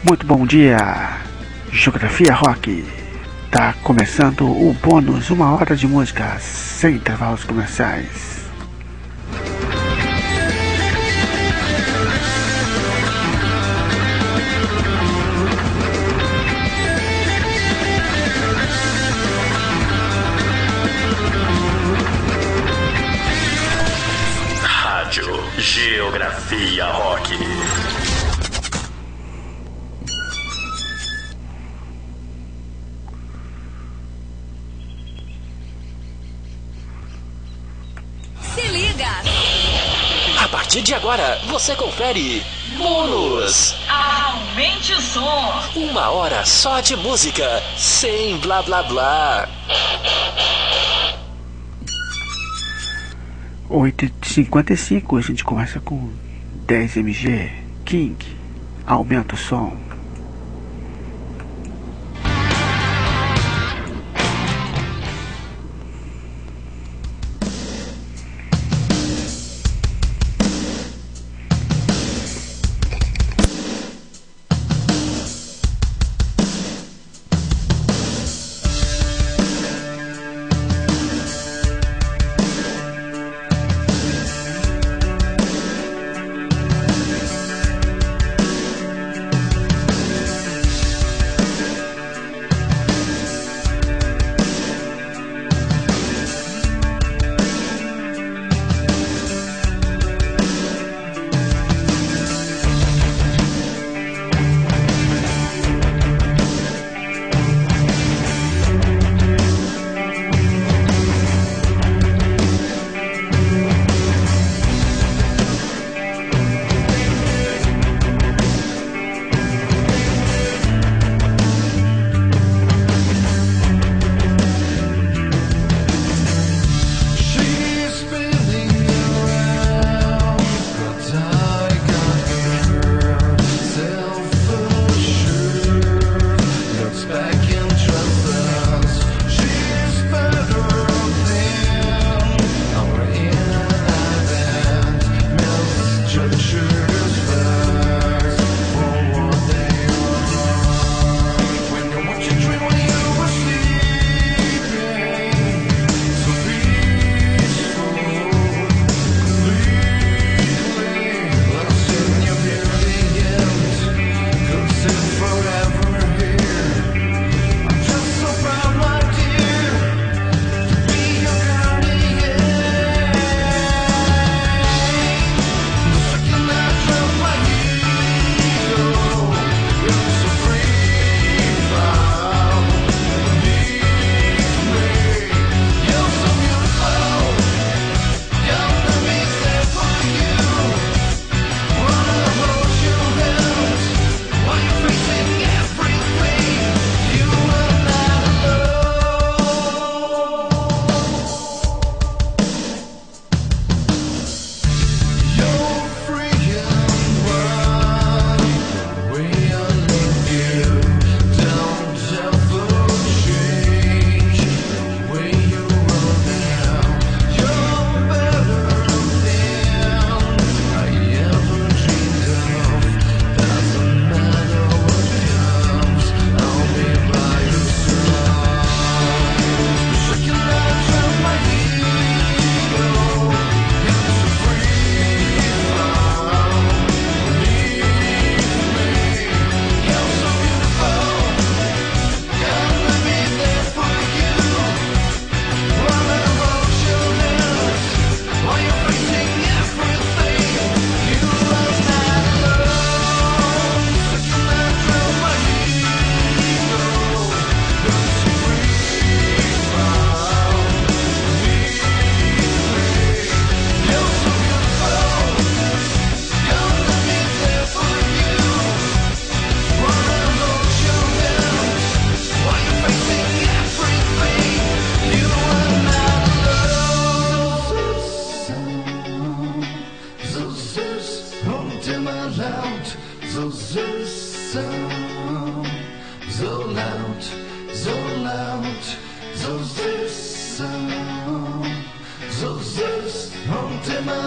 Muito bom dia, Geografia Rock. Tá começando o bônus, 1 hora de música sem intervalos comerciais. Rádio Geografia Rock. A partir de agora, você confere Bônus. Aumente o som. 1 hora só de música, sem blá blá blá. 8h55, a gente começa com 10mg, King, aumenta o som.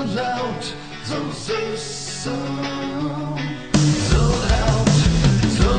So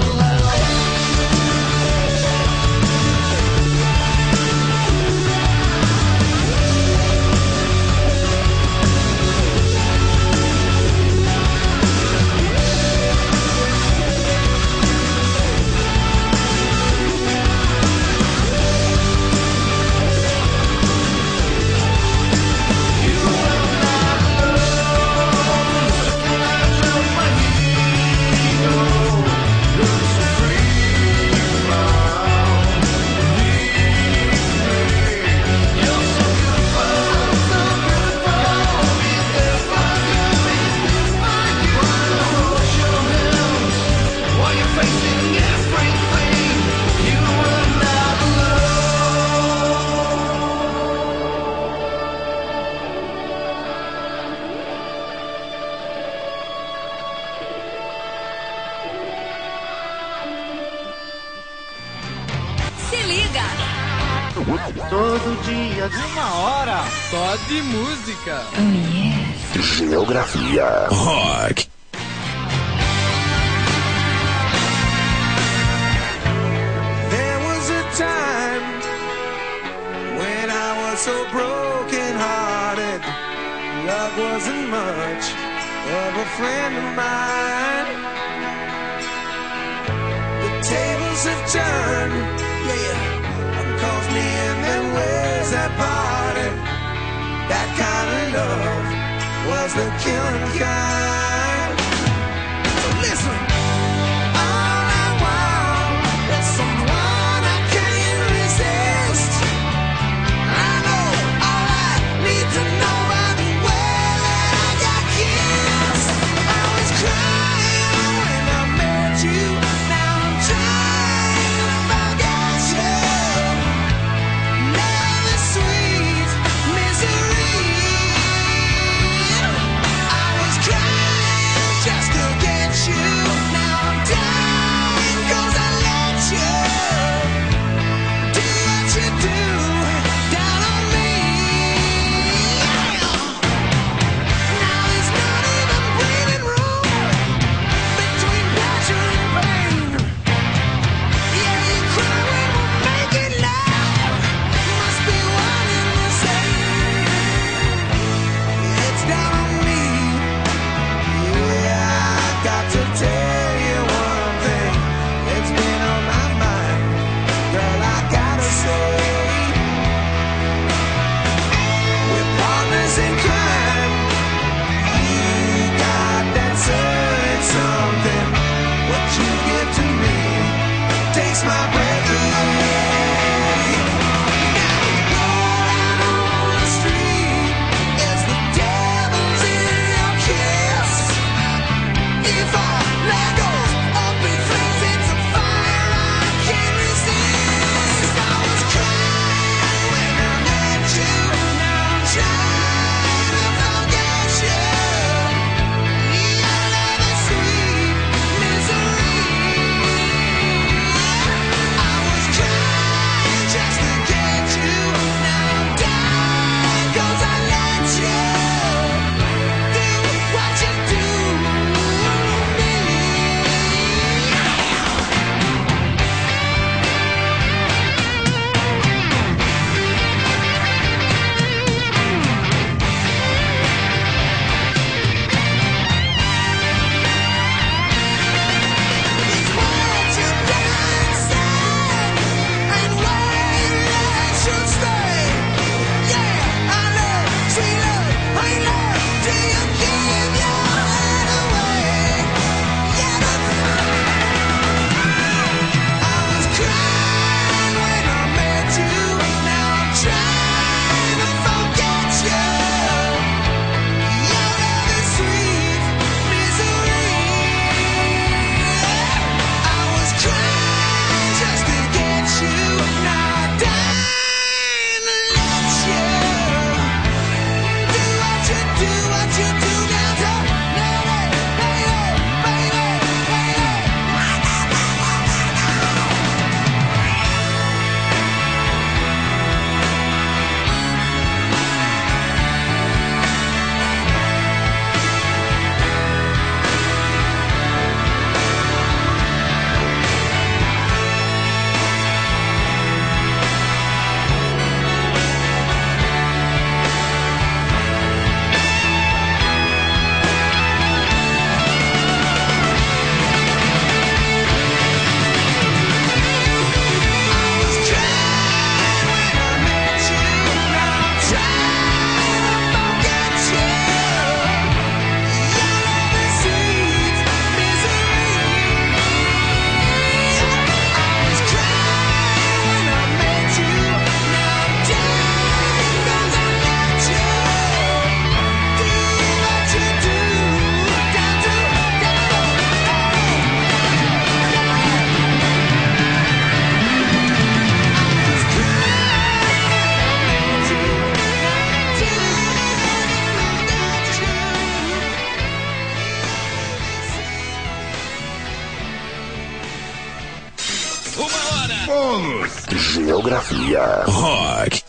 Todo dia, 1 hora só de música. Geografia Rock. There was a time when I was so broken hearted. Love wasn't much of a friend of mine. The tables have turned, yeah. Calls me in them ways that parted. That kind of love was the killing kind. So listen, all I want is someone I can't resist. I know all I need to know by the way that I got kissed. I was crying when I met you. Now I'm trying to forget you. Sweet misery. I was crying. Bônus. Geografia Rock.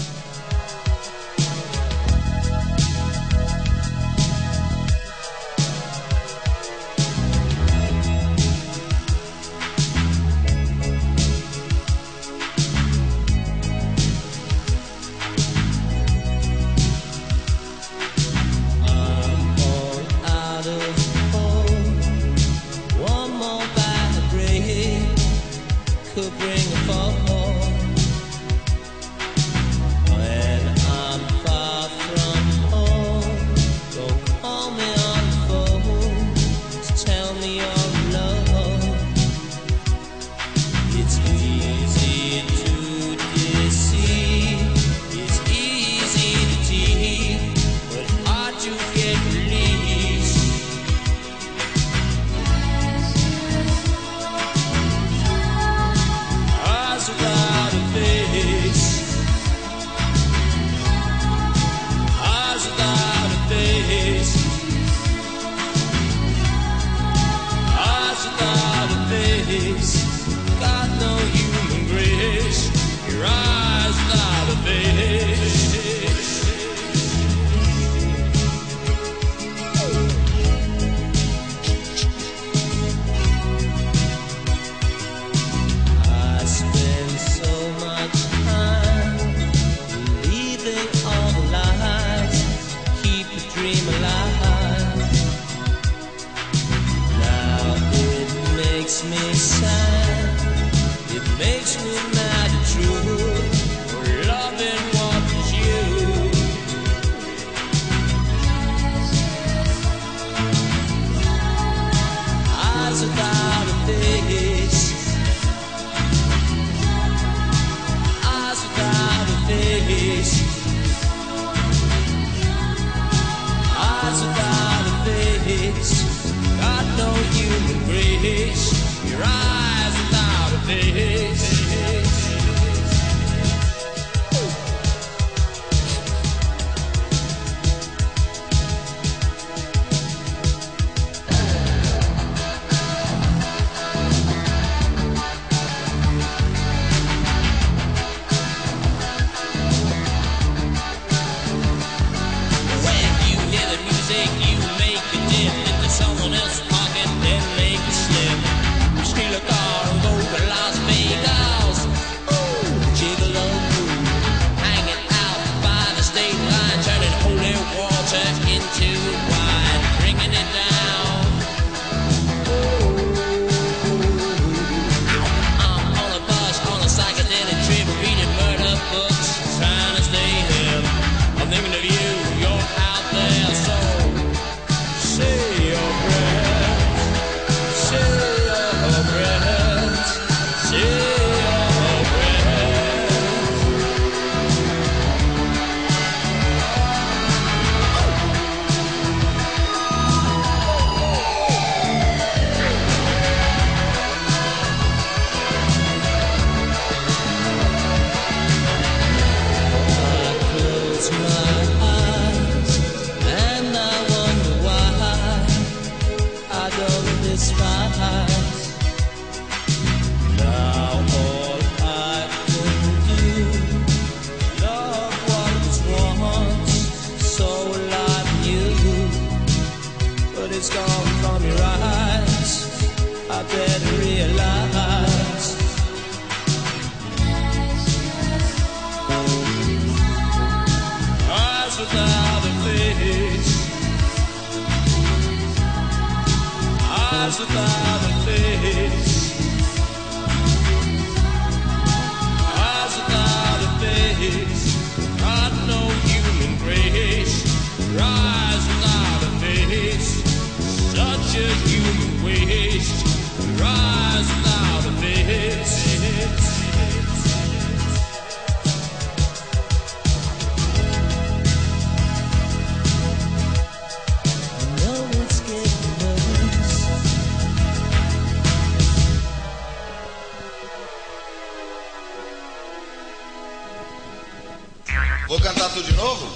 Vou cantar tudo de novo?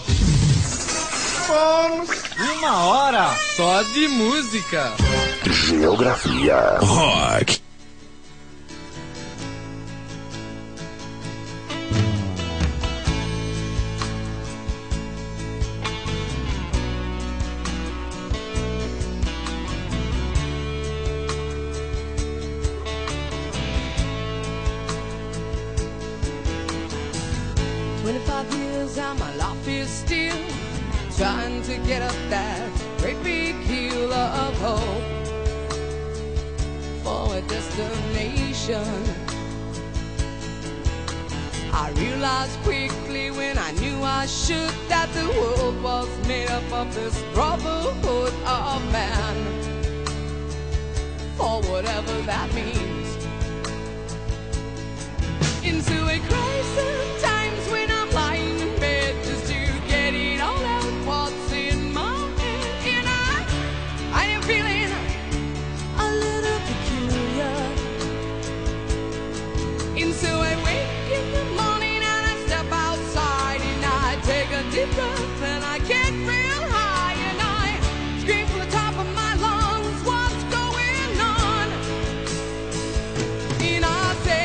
Bônus. 1 hora só de música. Geografia Rock. 25 years and my life is still trying to get up that great big hill of hope for a destination. I realized quickly when I knew I should that the world was made up of this brotherhood of man, for whatever that means. Into a crisis times when I'm lying in bed just to get it all out what's in my head. And I am feeling a little peculiar. And so I wake in the morning and I step outside and I take a deep breath and I get real high and I scream from the top of my lungs, what's going on? And I say,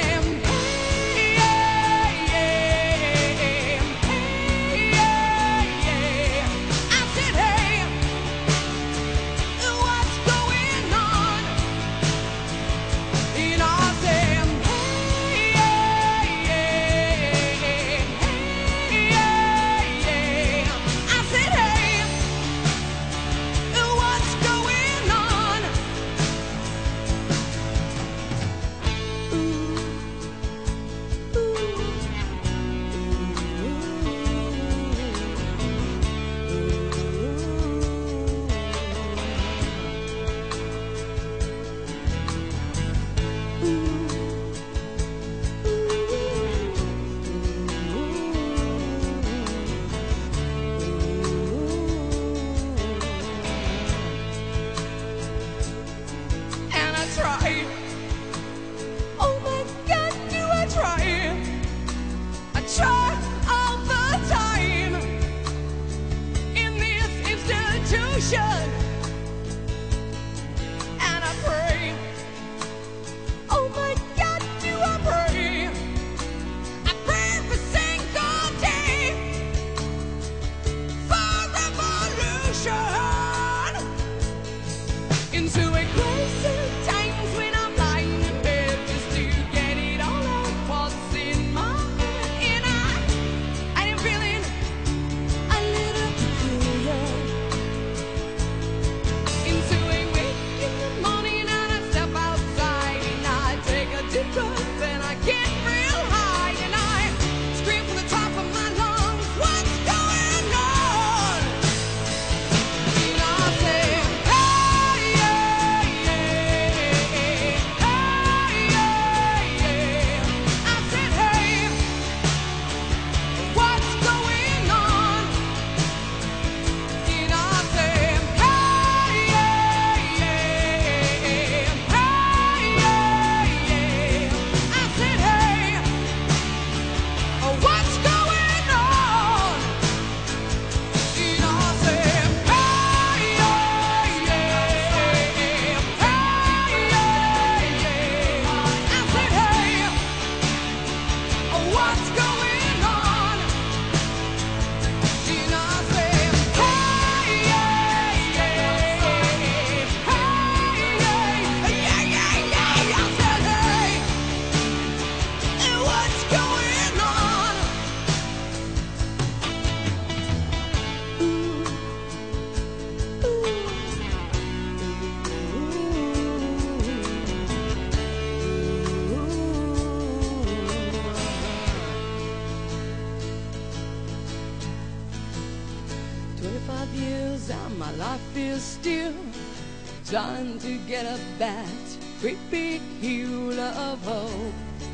trying to get up that great big hill of hope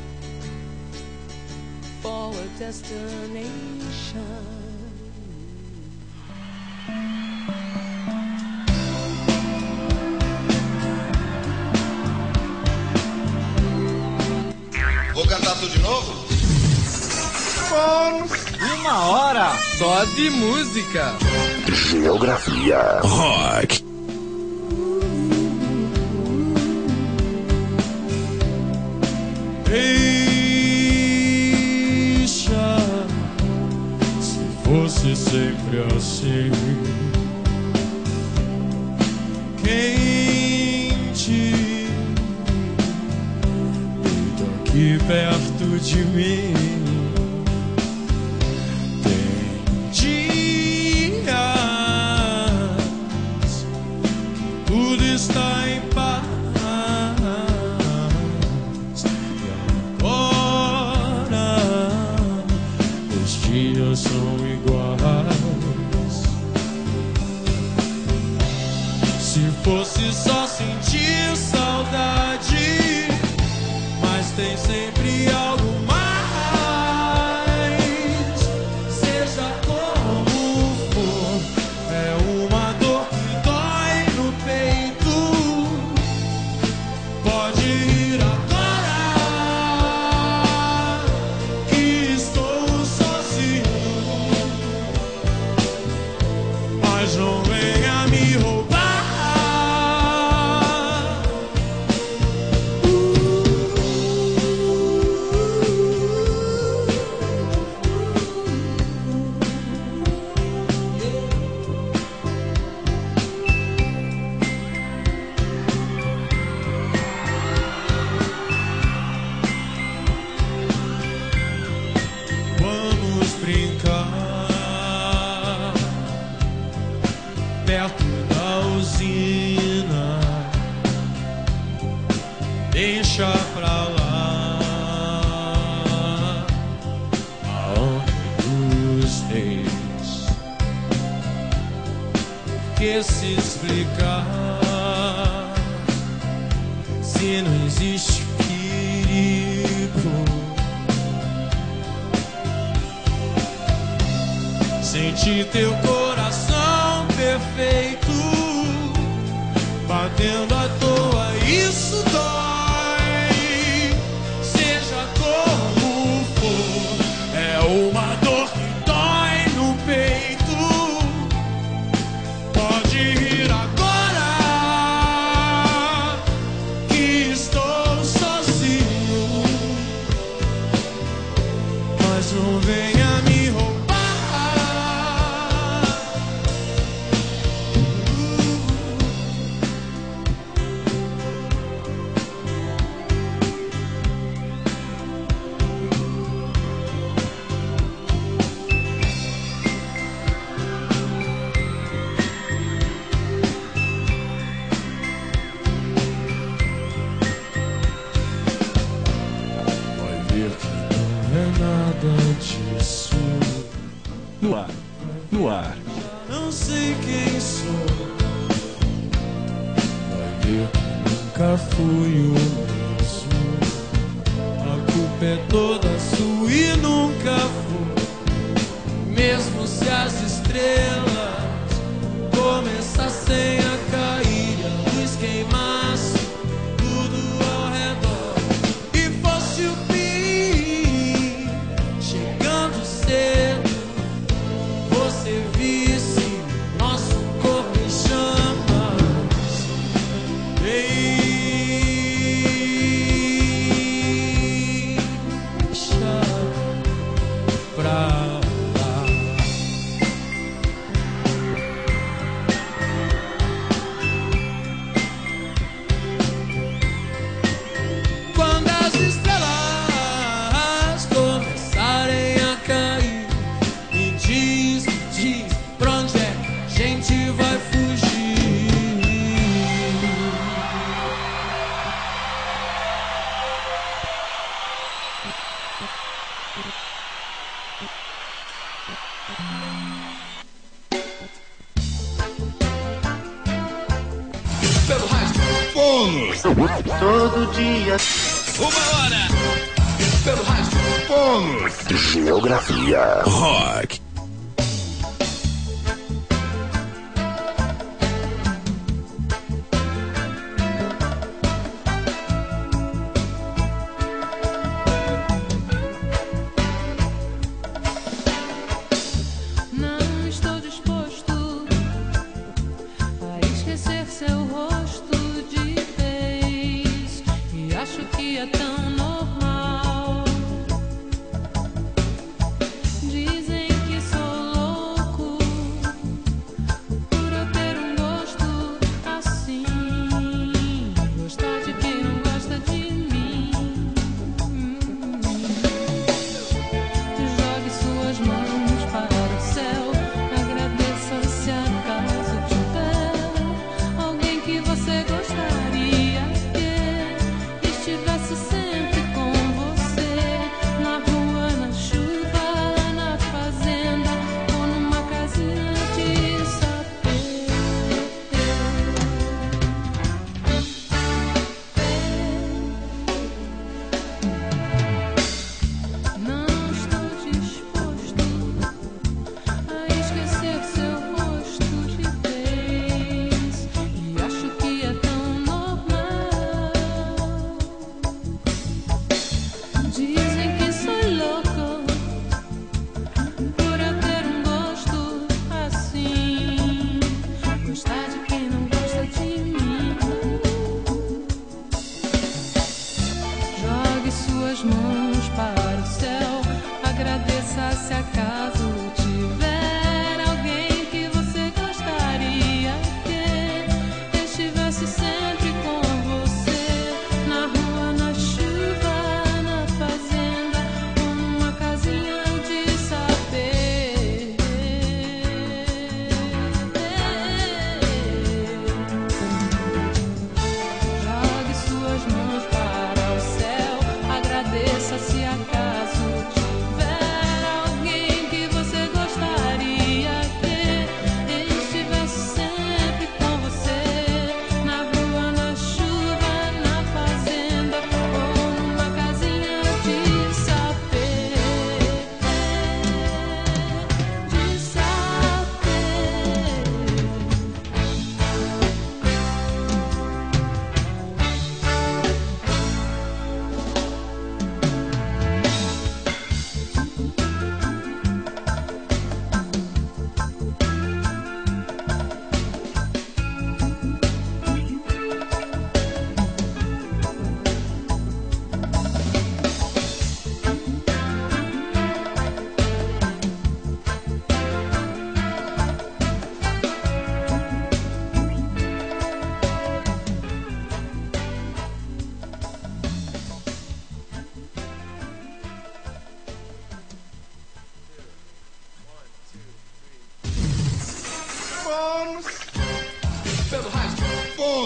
for a destination. Vou cantar tudo de novo? Bônus de 1 hora só de música. Geografia Rock. Deixa, se fosse sempre assim, quente, deito aqui perto de mim, fosse só sentir saudade, mas tem sempre algo mais. Seja como for, é uma dor que dói no peito. Pode ir agora, que estou sozinho, mas não venha me roubar. Vamos brincar perto da usina, deixa pra lá a ordem dos reis. Que se explicar se não existe perigo? Senti teu coração perfeito batendo à toa, isso dói. Seja como for, é uma dor que dói no peito. Pode ir agora, que estou sozinho, mas não venha me roubar. Vai ver que não é nada disso. No ar, no ar. Não sei quem sou. Vai ver que nunca fui o mesmo. A culpa é toda sua e nunca vou. Mesmo se as estrelas começassem a cair e a luz queimasse tudo ao redor, e fosse o fim chegando cedo, você visse nosso corpo em chamas. Deixa pra lá. Quando as estrelas começarem a cair, me diz pra onde é que a gente vai fugir. Pelo rádio. Bônus. Todo dia. Uma hora. Pelo rádio. Bônus. Geografia. Rock. Não estou disposto a esquecer seu rosto de vez, e acho que é tão normal. Dizem que sou louco por eu ter um gosto assim, gostar de quem não gosta de mim. Jogue suas mãos para o céu, agradeça se acaso tiver alguém que você gostaria que estivesse sempre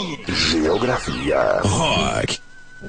Geografia. Rock.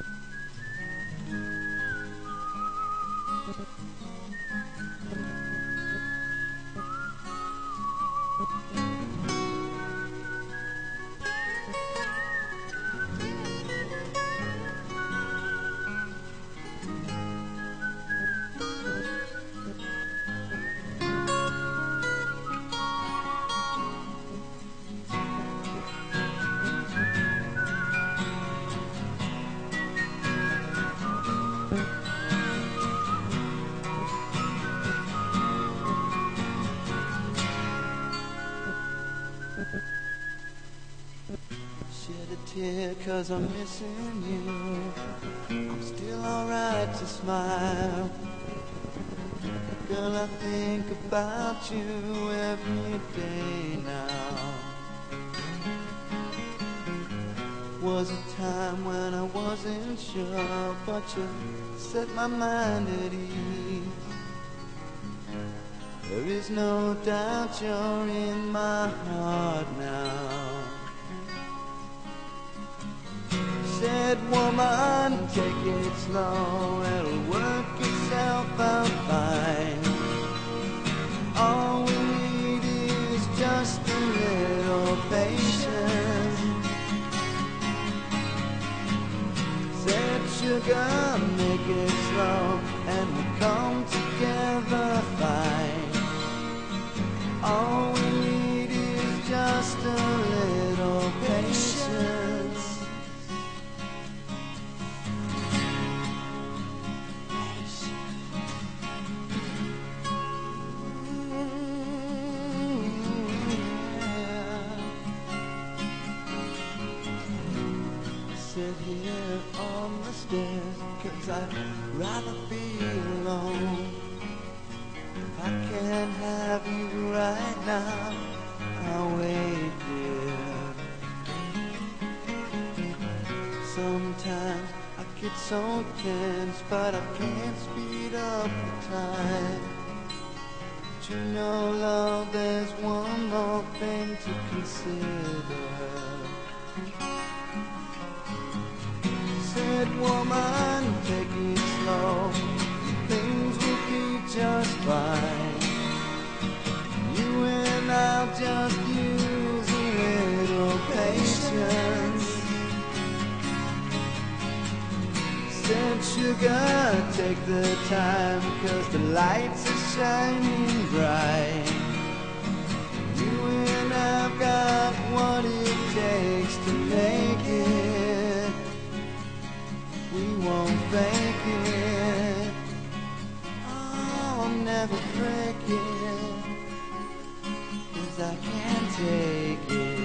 Shed a tear 'cause I'm missing you. I'm still alright to smile. Girl, I think about you every day now. Was a time when I wasn't sure, but you set my mind at ease. There is no doubt you're in my heart now. Said woman, take it slow, it'll work itself out fine. All we need is just a little patience. Said sugar, make it slow, and we'll come together fine. All we need is just a little patience. Sit here on the stairs, 'cause I'd rather be alone. If I can't have you right now, I'll wait, dear. Sometimes I get so tense, but I can't speed up the time. But you know, love, there's one more thing to consider. Said woman, take it slow, things will be just fine. You and I'll just use a little patience. Said sugar, take the time, 'cause the lights are shining bright. You and I've got what it takes to make it. We won't fake it. Oh, I'll never break it, 'cause I can't take it.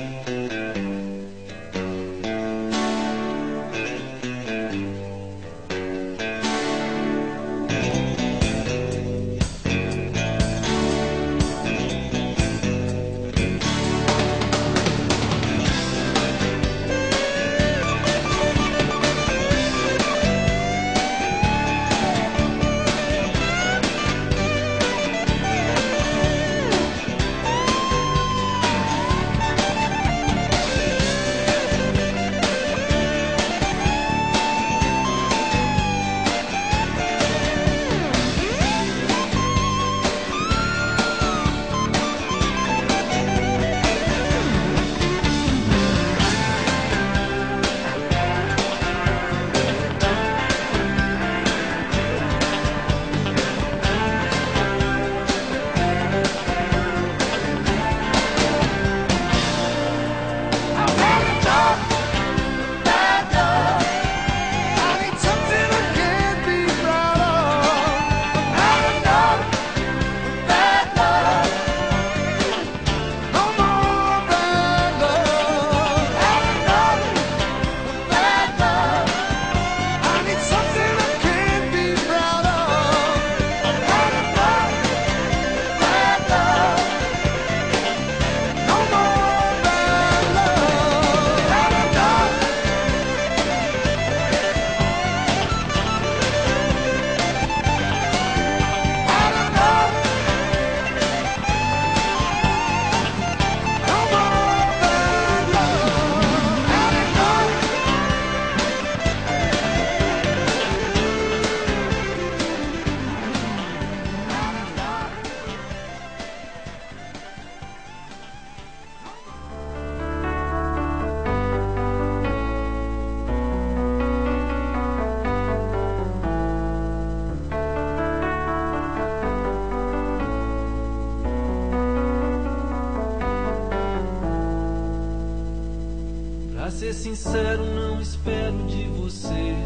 ser sincero, não espero de você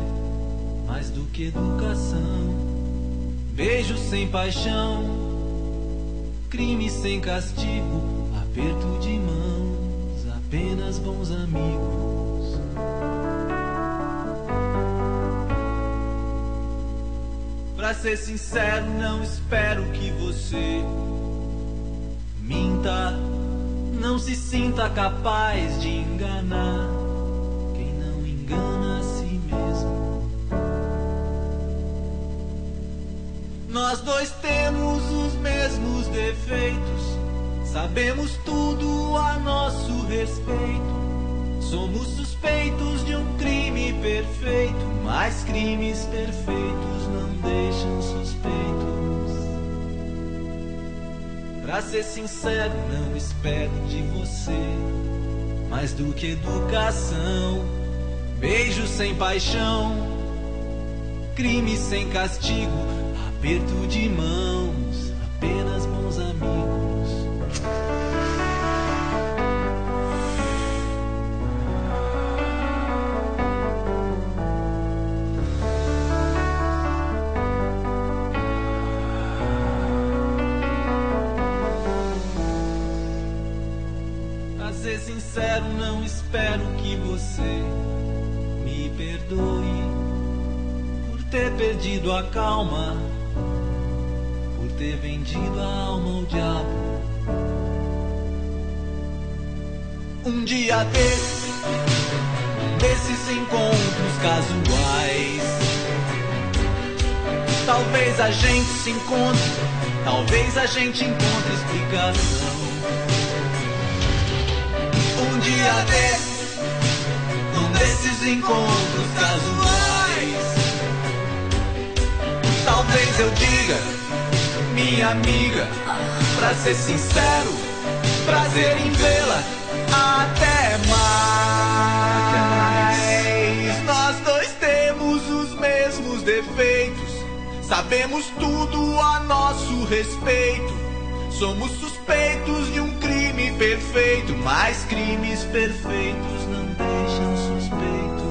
mais do que educação. Beijo sem paixão, crime sem castigo, aperto de mãos, apenas bons amigos. Pra ser sincero, não espero que você minta, não se sinta capaz de enganar quem não engana a si mesmo. Nós dois temos os mesmos defeitos, sabemos tudo a nosso respeito. Somos suspeitos de um crime perfeito, mas crimes perfeitos não deixam suspeitos. Pra ser sincero, não espero de você mais do que educação. Beijo sem paixão, crime sem castigo, aperto de mãos, apenas bons amigos. Pra ser sincero, não espero que você me perdoe por ter perdido a calma, por ter vendido a alma ao diabo. Um dia desses encontros casuais, talvez a gente se encontre, talvez a gente encontre explicação. Um dia desses encontros casuais, talvez eu diga, minha amiga, pra ser sincero, prazer em vê-la, até mais. Nós dois temos os mesmos defeitos, sabemos tudo a nosso respeito. Somos suspeitos de um crime perfeito, mas crimes perfeitos não deixam suspeitos.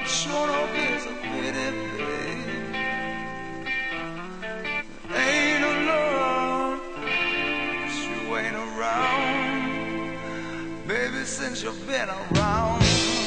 Sure enough it's a pity, baby. Ain't no love, you ain't around, baby, since you've been around.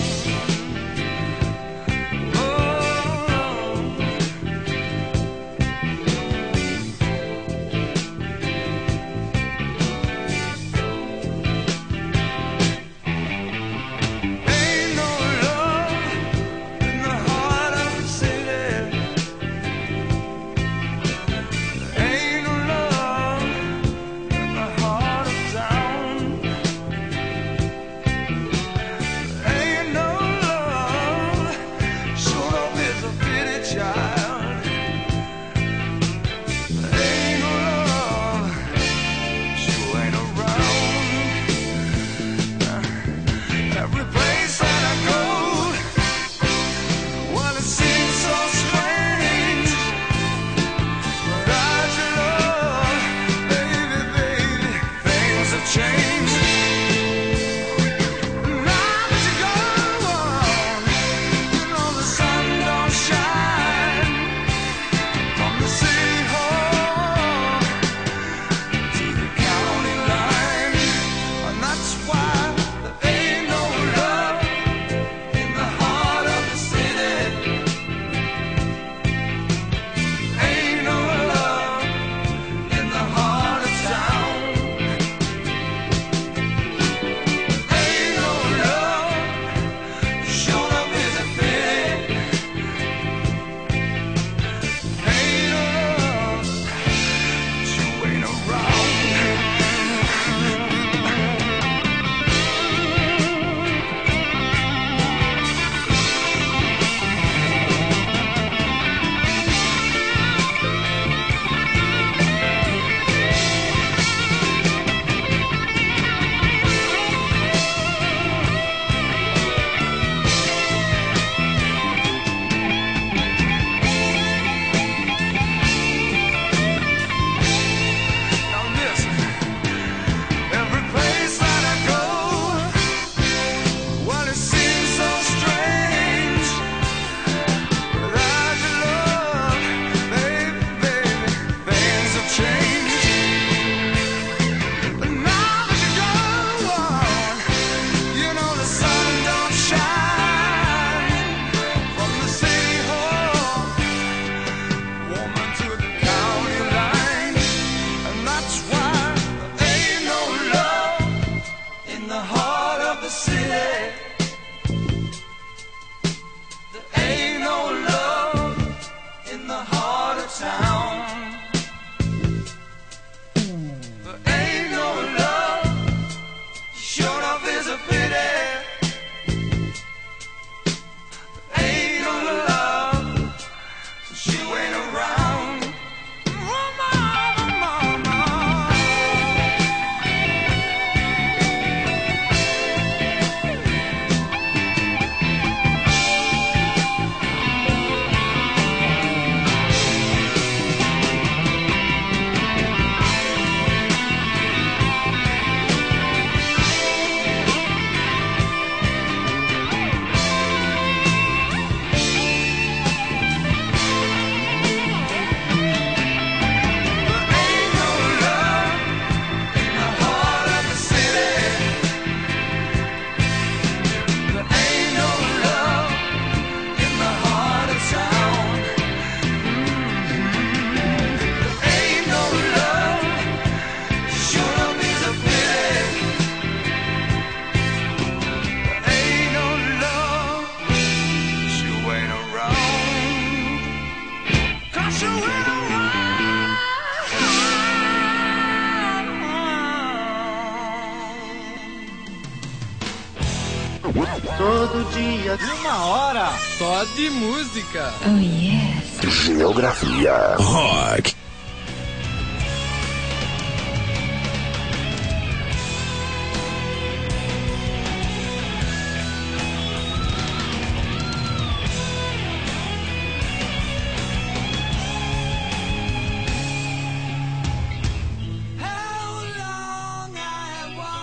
Todo dia, 1 hora, só de música. Oh, yes. Geografia Rock.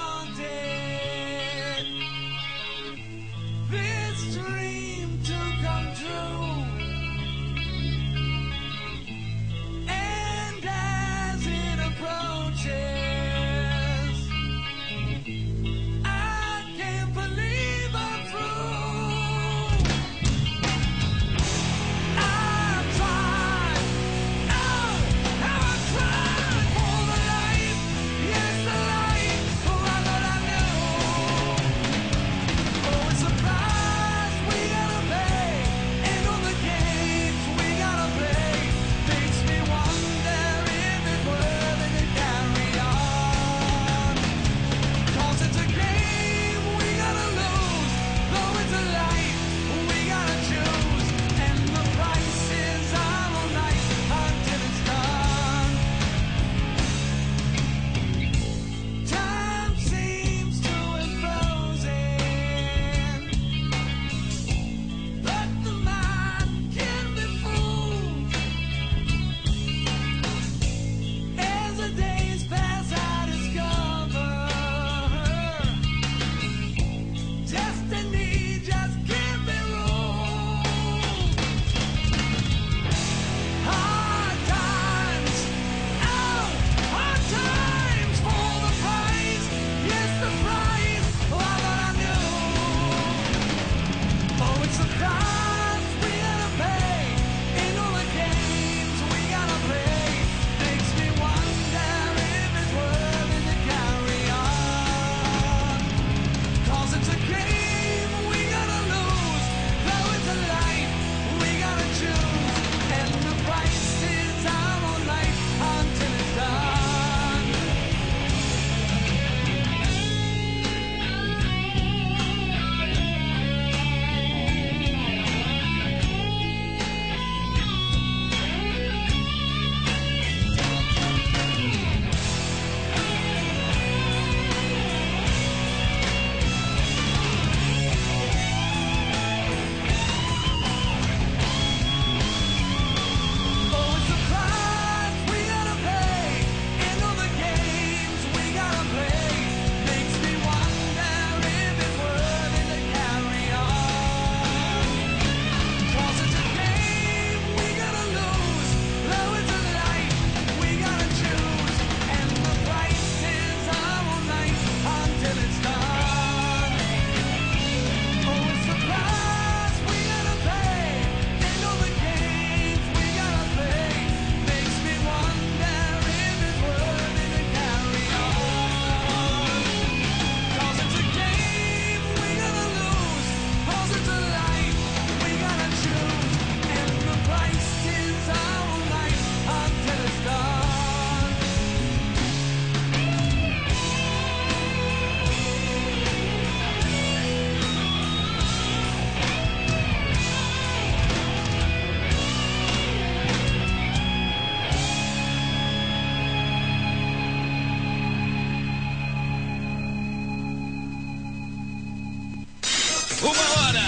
This dream to come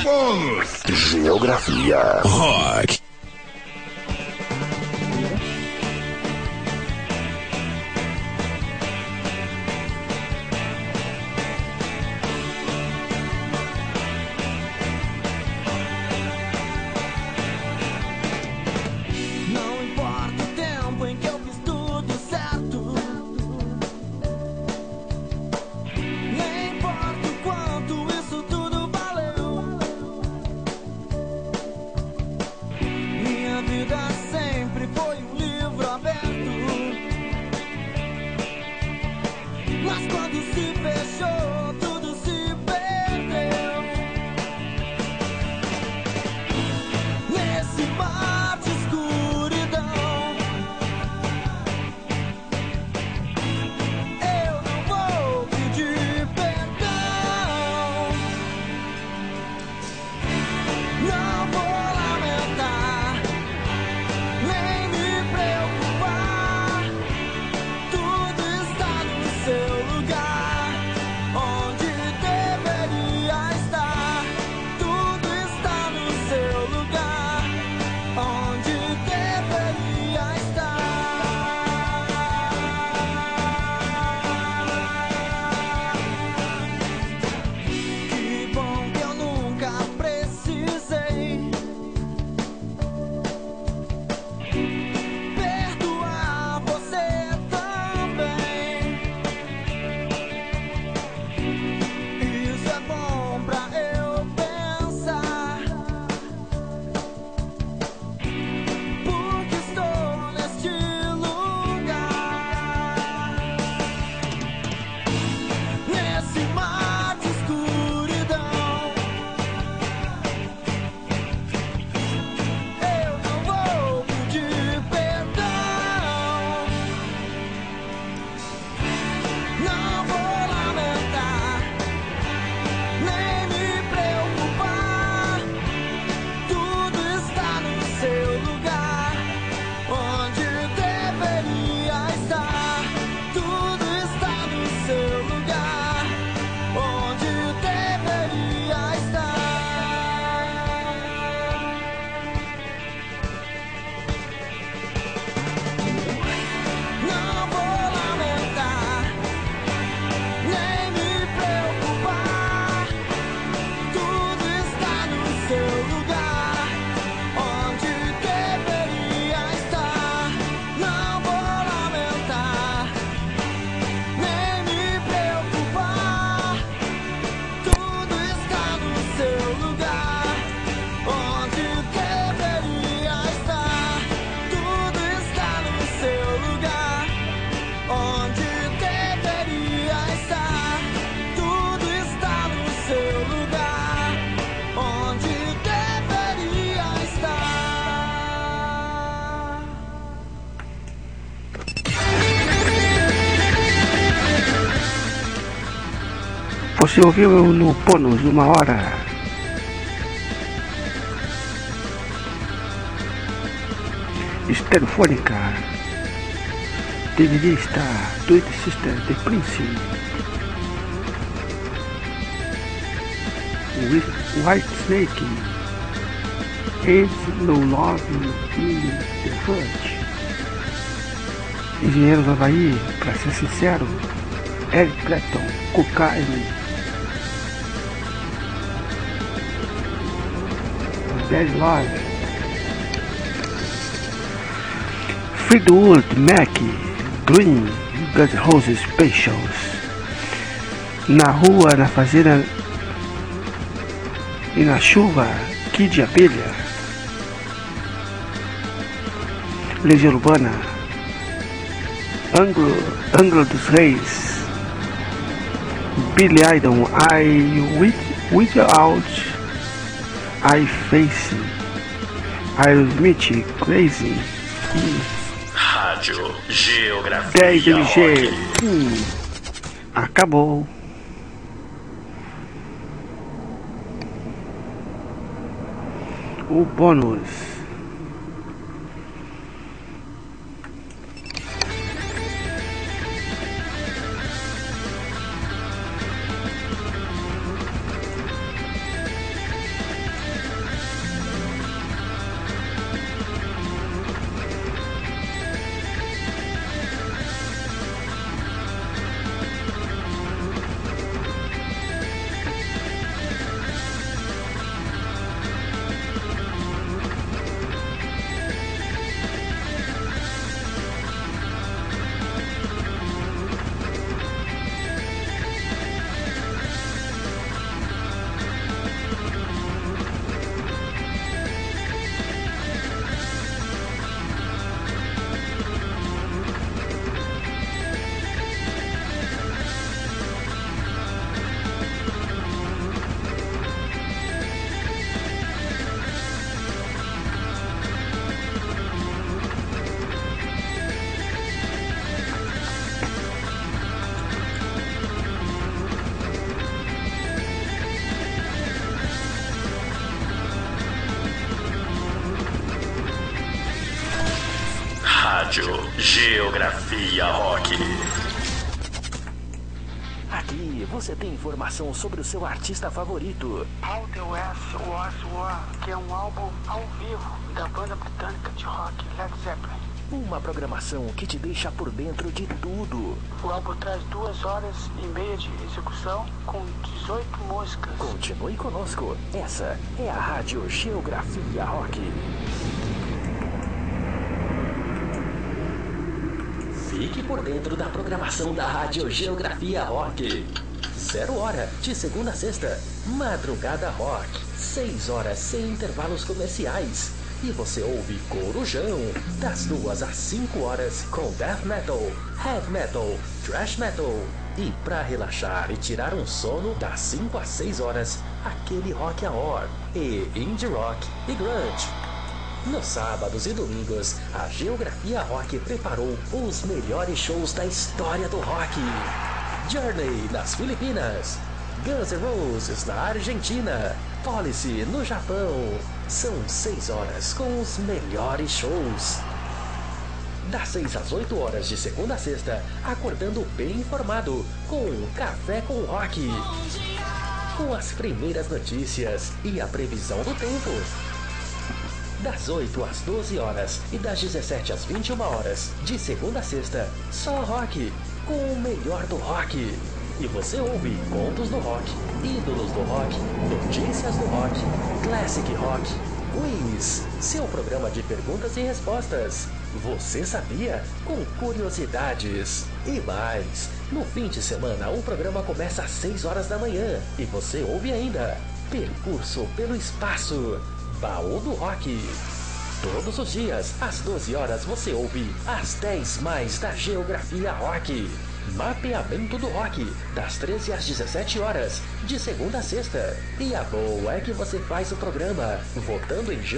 Bônus. Geografia Rock. Você ouviu no bônus uma hora. Estereofônica. DVD está Twin Sister de Prince. White Snake. It's No Love in the Hut. Engenheiros do Havaí, pra ser sincero. Eric Clapton, Cocaine. Bad Love. Fleetwood Mac, Green, Guns N' Roses Specials. Na rua, na fazenda e na chuva, Kid Abelha. Legião Urbana, Angra dos Reis, Billy Idol, Without I Face, Aerosmith, Crazy. Rádio Geografia 10 MG. Acabou. O bônus. Rádio Geografia Rock. Aqui você tem informação sobre o seu artista favorito. How the West Was Won, que é um álbum ao vivo da banda britânica de rock Led Zeppelin. Uma programação que te deixa por dentro de tudo. O álbum traz 2 horas e meia de execução com 18 músicas. Continue conosco. Essa é a Rádio Geografia Rock. Fique por dentro da programação da Rádio Geografia Rock. 0 hora, de segunda a sexta. Madrugada Rock. 6 horas sem intervalos comerciais. E você ouve Corujão, das 2 às 5 horas, com Death Metal, Heavy Metal, Thrash Metal. E pra relaxar e tirar um sono, das 5 às 6 horas, aquele Rock Hour, e Indie Rock e Grunge. Nos sábados e domingos, a Geografia Rock preparou os melhores shows da história do rock. Journey, nas Filipinas. Guns N' Roses, na Argentina. Policy, no Japão. São 6 horas com os melhores shows. Das 6 às 8 horas, de segunda a sexta, acordando bem informado, com Café com Rock. Com as primeiras notícias e a previsão do tempo. Das 8 às 12 horas e das 17 às 21 horas, de segunda a sexta, só rock, com o melhor do rock. E você ouve Contos do Rock, Ídolos do Rock, Notícias do Rock, Classic Rock, Quiz, seu programa de perguntas e respostas. Você sabia? Com curiosidades. E mais, no fim de semana o programa começa às 6 horas da manhã e você ouve ainda Percurso pelo Espaço, Baú do Rock. Todos os dias, às 12 horas, você ouve as 10 mais da Geografia Rock. Mapeamento do Rock, das 13 às 17 horas, de segunda a sexta. E a boa é que você faz o programa votando em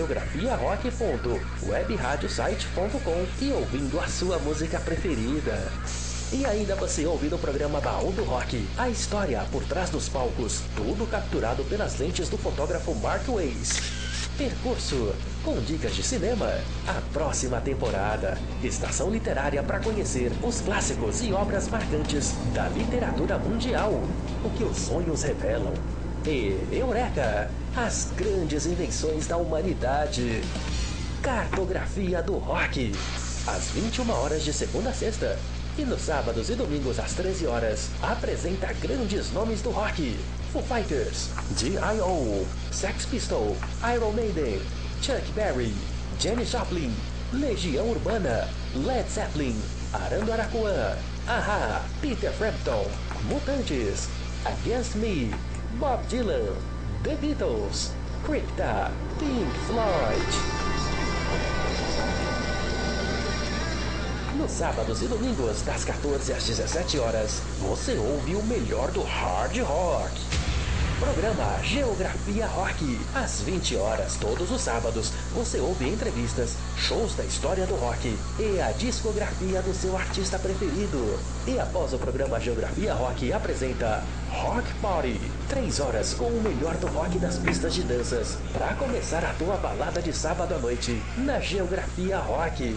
geografiarock.webradiosite.com e ouvindo a sua música preferida. E ainda você ouve no programa Baú do Rock a história por trás dos palcos, tudo capturado pelas lentes do fotógrafo Mark Weiss. Percurso, com dicas de cinema, a próxima temporada. Estação literária para conhecer os clássicos e obras marcantes da literatura mundial. O que os sonhos revelam. E Eureka, as grandes invenções da humanidade. Cartografia do Rock, às 21 horas de segunda a sexta. E nos sábados e domingos às 13 horas, apresenta grandes nomes do rock. Foo Fighters, D.I.O., Sex Pistols, Iron Maiden, Chuck Berry, Janis Joplin, Legião Urbana, Led Zeppelin, Aranduaracuã, Aha, Peter Frampton, Mutantes, Against Me, Bob Dylan, The Beatles, Crypta, Pink Floyd. Nos sábados e domingos, das 14 às 17 horas, você ouve o melhor do hard rock. Programa Geografia Rock, às 20 horas, todos os sábados, você ouve entrevistas, shows da história do rock e a discografia do seu artista preferido. E após o programa Geografia Rock, apresenta Rock Party, 3 horas com o melhor do rock das pistas de danças, para começar a tua balada de sábado à noite, na Geografia Rock.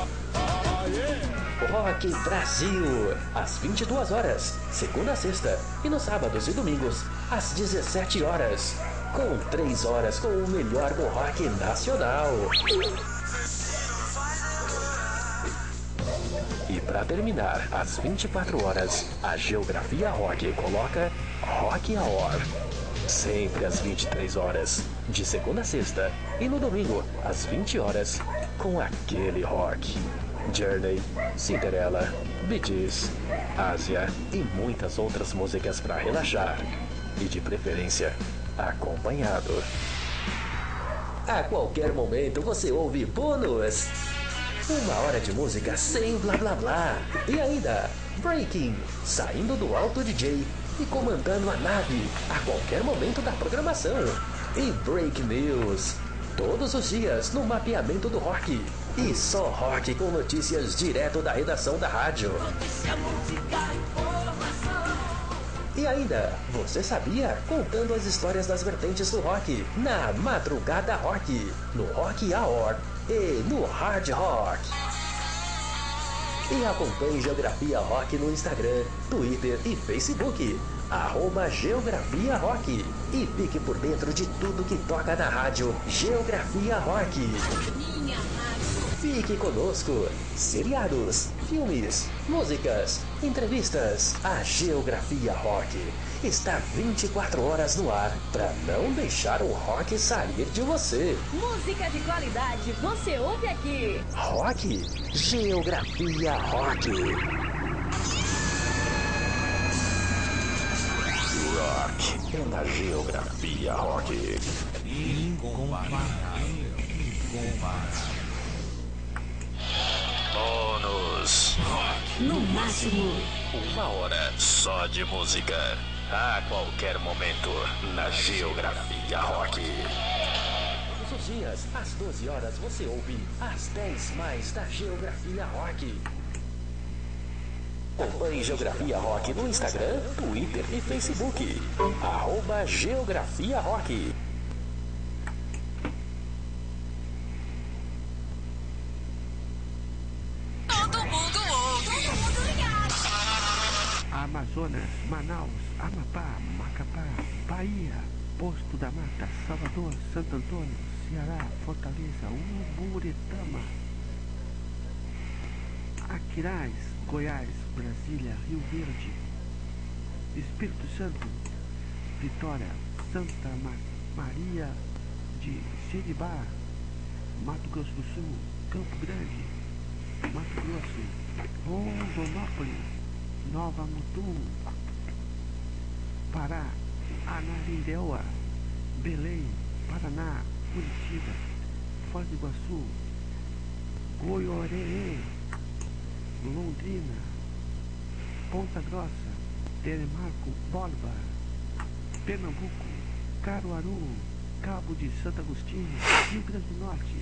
Rock Brasil, às 22 horas, segunda a sexta, e nos sábados e domingos, às 17 horas, com 3 horas com o melhor do rock nacional. E para terminar, às 24 horas, a Geografia Rock coloca Rock Hour, sempre às 23 horas, de segunda a sexta, e no domingo, às 20 horas, com aquele rock. Journey, Cinderella, Bee Gees, Ásia e muitas outras músicas para relaxar. E de preferência, acompanhado. A qualquer momento você ouve bônus. 1 hora de música sem blá blá blá. E ainda, Breaking, saindo do alto DJ e comandando a nave a qualquer momento da programação. E Break News, todos os dias no mapeamento do rock. E só rock com notícias direto da redação da rádio. E ainda, você sabia? Contando as histórias das vertentes do rock na Madrugada Rock, no Rock Hour e no Hard Rock. E acompanhe Geografia Rock no Instagram, Twitter e Facebook. @Geografia Rock. E fique por dentro de tudo que toca na rádio Geografia Rock. Minha rádio. Fique conosco. Seriados, filmes, músicas, entrevistas. A Geografia Rock está 24 horas no ar para não deixar o rock sair de você. Música de qualidade você ouve aqui. Rock, Geografia Rock. Rock é na Geografia Rock. Incomparável. Bônus Rock. No máximo 1 hora só de música. A qualquer momento na Geografia Rock. Todos os dias, às 12 horas, você ouve as 10 mais da Geografia Rock. Acompanhe Geografia Rock no Instagram, Twitter e Facebook. @Geografia Rock. todo mundo ouve. Todo mundo ligado. Amazonas, Manaus, Amapá, Macapá, Bahia, Posto da Mata, Salvador, Santo Antônio, Ceará, Fortaleza, Uburetama, Aquiraz, Goiás, Brasília, Rio Verde, Espírito Santo, Vitória, Santa Maria de Seribá, Mato Grosso do Sul, Campo Grande, Mato Grosso, Rondonópolis, Nova Mutum, Pará, Ananindeua, Belém, Paraná, Curitiba, Foz do Iguaçu, Goiorê, Londrina, Ponta Grossa, Telemarco, Borba, Pernambuco, Caruaru, Cabo de Santo Agostinho, Rio Grande do Norte,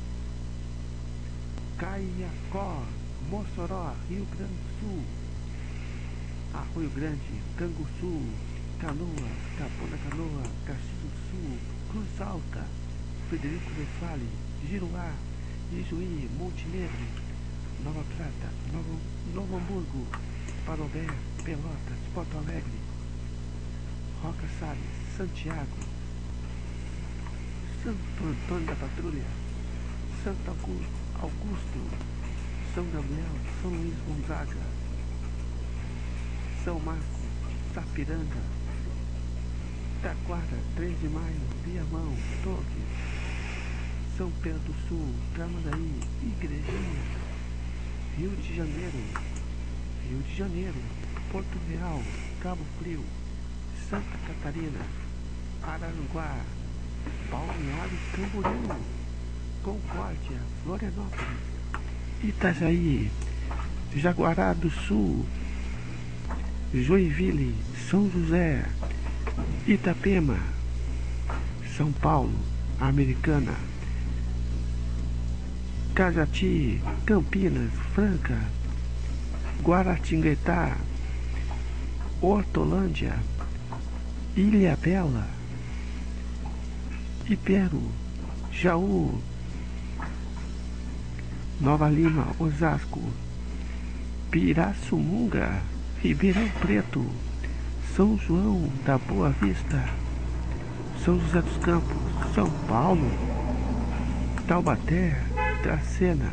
Caiacó, Mossoró, Rio Grande do Sul, Arroio Grande, Canguçu, Canoas, Capão da Canoa, Caxias do Sul, Cruz Alta, Frederico Westphalen, Giruá, Ijuí, Montenegro, Nova Prata, Novo Hamburgo, Parobé, Pelotas, Porto Alegre, Roca Salles, Santiago, Santo Antônio da Patrulha, Santo Augusto, São Gabriel, São Luís Gonzaga, São Marcos, Sapiranga, Taquara, 3 de Maio, Viamão, Torres, São Pedro do Sul, Tramandaí, Igrejinha, Rio de Janeiro, Porto Real, Cabo Frio, Santa Catarina, Araranguá, Balneário Camboriú, Concórdia, Florianópolis, Itajaí, Jaguará do Sul, Joinville, São José, Itapema, São Paulo, Americana, Cajati, Campinas, Franca, Guaratinguetá, Hortolândia, Ilhabela, Ipero, Jaú, Nova Lima, Osasco, Pirassununga, Ribeirão Preto, São João da Boa Vista, São José dos Campos, São Paulo, Taubaté, Dracena,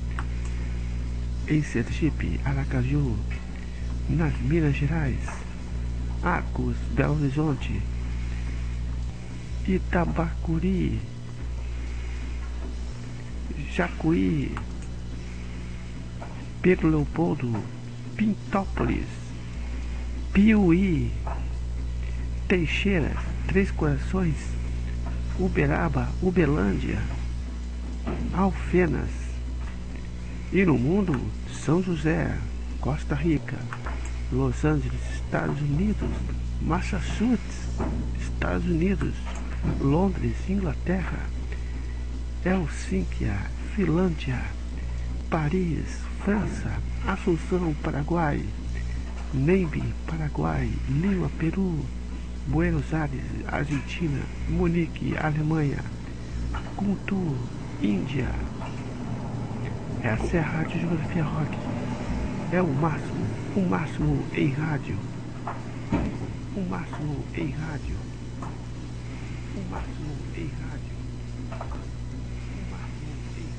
em Sergipe, Aracaju, nas Minas Gerais, Arcos, Belo Horizonte, Itabacuri, Jacuí, Pedro Leopoldo, Pintópolis, Piuí, Teixeira, Três Corações, Uberaba, Uberlândia, Alfenas, e no mundo, São José, Costa Rica, Los Angeles, Estados Unidos, Massachusetts, Estados Unidos, Londres, Inglaterra, Helsínquia, Finlândia, Paris, França, Assunção, Paraguai, Nembe, Paraguai, Lima, Peru, Buenos Aires, Argentina, Munique, Alemanha, Kuntu, Índia. Essa é a Rádio Geografia Rock. é o máximo em rádio. O máximo em rádio. O máximo em rádio. O máximo em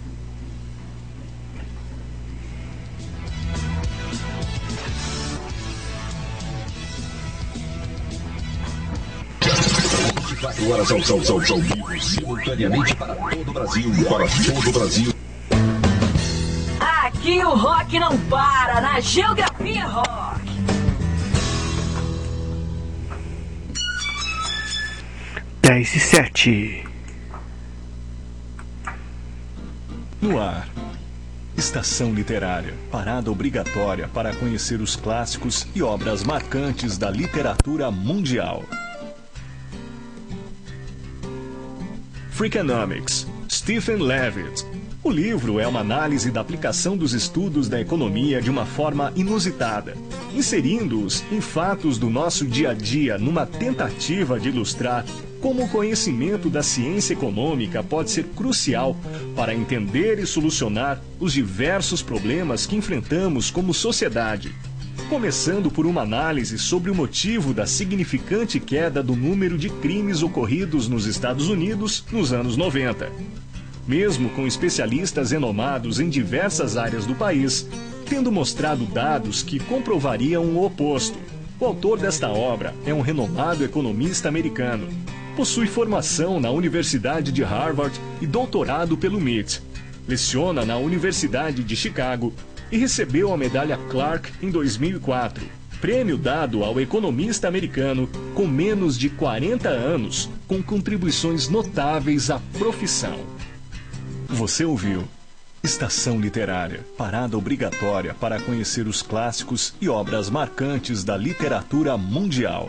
rádio. 24 horas ao vivo, simultaneamente para todo o Brasil. Para todo o Brasil. Aqui o rock não para, na Geografia Rock. Dez e 7. No ar. Estação Literária, parada obrigatória para conhecer os clássicos e obras marcantes da literatura mundial. Freakonomics, Stephen Levitt. O livro é uma análise da aplicação dos estudos da economia de uma forma inusitada, inserindo-os em fatos do nosso dia a dia numa tentativa de ilustrar como o conhecimento da ciência econômica pode ser crucial para entender e solucionar os diversos problemas que enfrentamos como sociedade. Começando por uma análise sobre o motivo da significante queda do número de crimes ocorridos nos Estados Unidos nos anos 90. Mesmo com especialistas renomados em diversas áreas do país, tendo mostrado dados que comprovariam o oposto. O autor desta obra é um renomado economista americano. Possui formação na Universidade de Harvard e doutorado pelo MIT. Leciona na Universidade de Chicago e recebeu a medalha Clark em 2004, prêmio dado ao economista americano com menos de 40 anos, com contribuições notáveis à profissão. Você ouviu Estação Literária, parada obrigatória para conhecer os clássicos e obras marcantes da literatura mundial.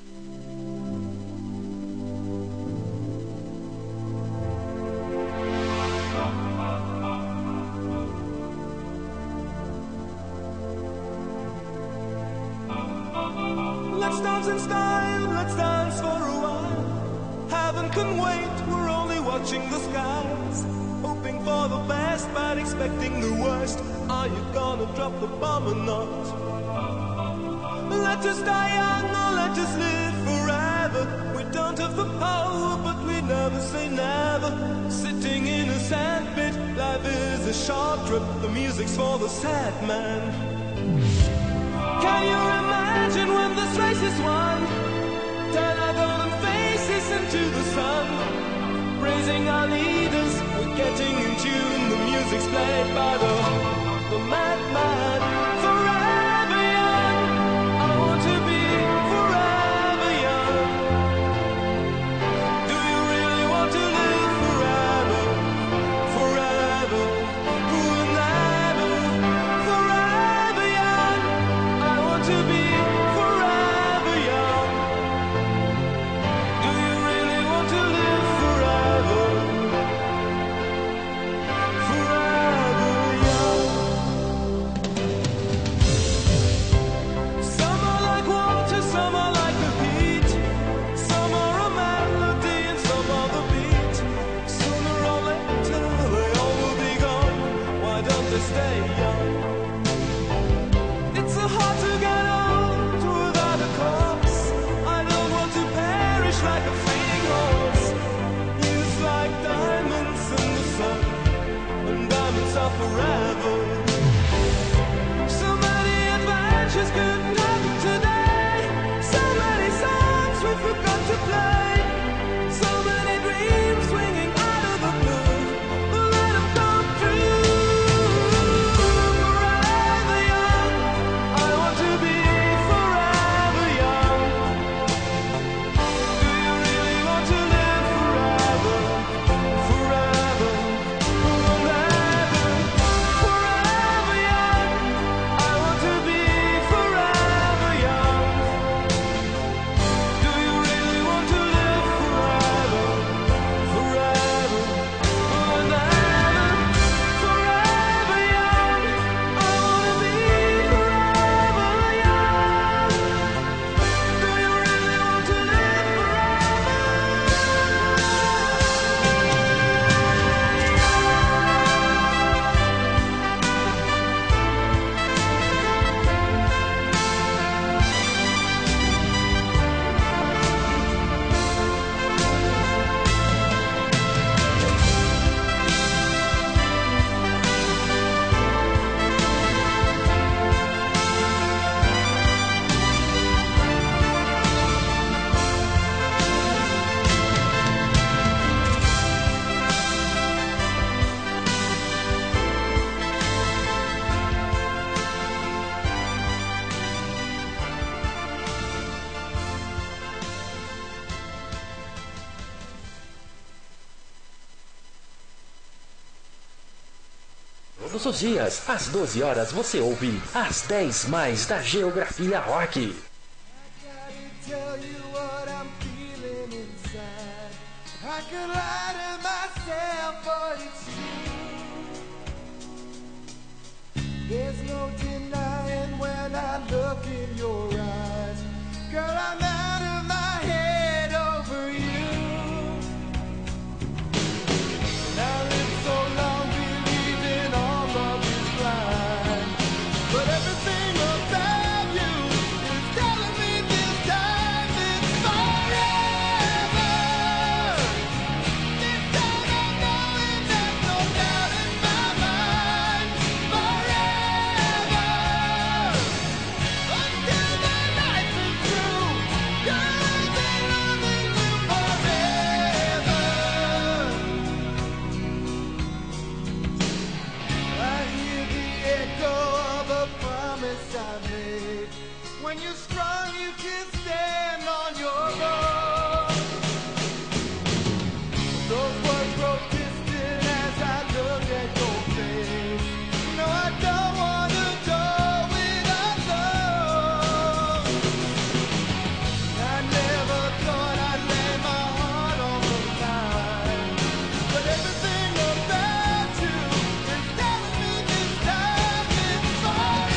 Let's dance in style, let's dance for a while. Heaven can wait, we're only watching the skies. Hoping for the best, but expecting the worst. Are you gonna drop the bomb or not? Let us die young or let us live forever. We don't have the power, but we never say never. Sitting in a sandpit, life is a short trip. The music's for the sad man. Can you imagine when this race is won? Turn our golden faces into the sun. Praising our leaders, we're getting in tune. The music's played by the madman. Forever young, I want to be forever young. Do you really want to live forever? Forever, forever, forever young. I want to be forever young. Do you really want to live forever? Forever young. Some are like water, some are like the heat. Some are a melody and some are the beat. Sooner or later they all will be gone. Why don't they stay young? It's so hard to get old without a cause. I don't want to perish like a fleeting horse. Youth's like diamonds in the sun, and diamonds are forever. So many adventures couldn't happen today. So many songs we forgot to play. So many dreams swinging out of the blue. Let them come true. Todos os dias, às 12 horas, você ouve as 10 mais da Geografia Rock. I could lie to myself, but it's true. There's no denying when I look in your eyes. Girl, I'm out of my head over you. And I lived so long believing all love is blind. But everything about you is telling me this time it's forever. When you're strong, you can stand on your own. Those words grow distant as I look at your face. No, I don't want to go without love. I never thought I'd lay my heart on the line, but everything about you is telling me this time it's forever.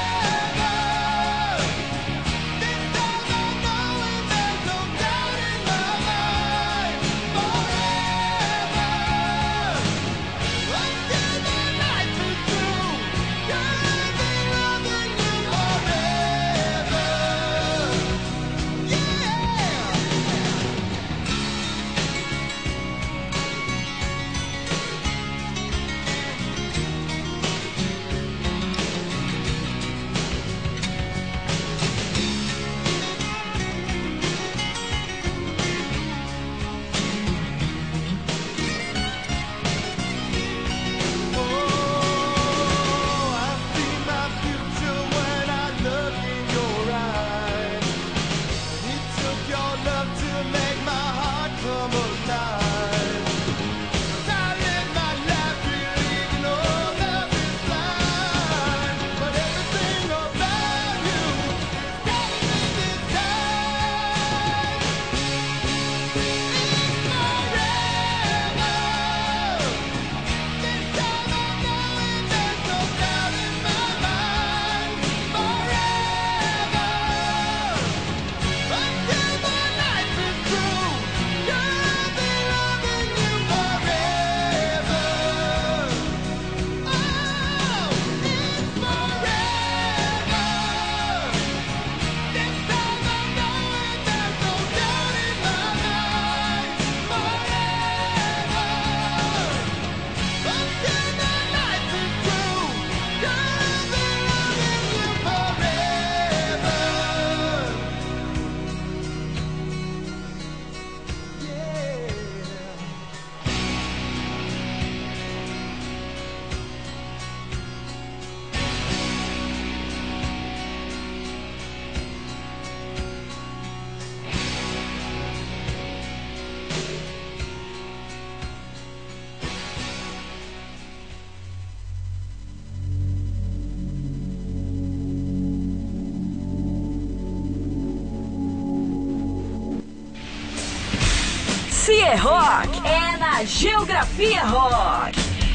Se é rock, é na Geografia Rock.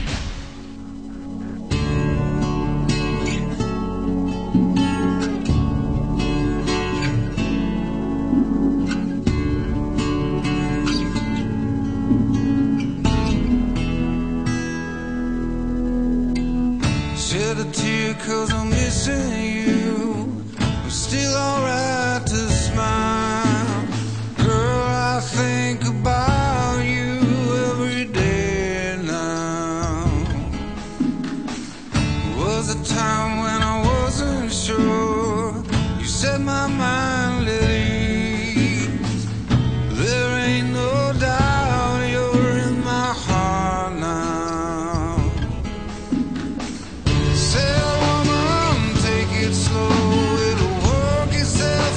Shed a tear 'cause I'm missing you. I'm still alright to smile. Girl, I think about you every day now. Was a time when I wasn't sure. You set my mind at ease. There ain't no doubt you're in my heart now. Say, woman, take it slow. It'll work itself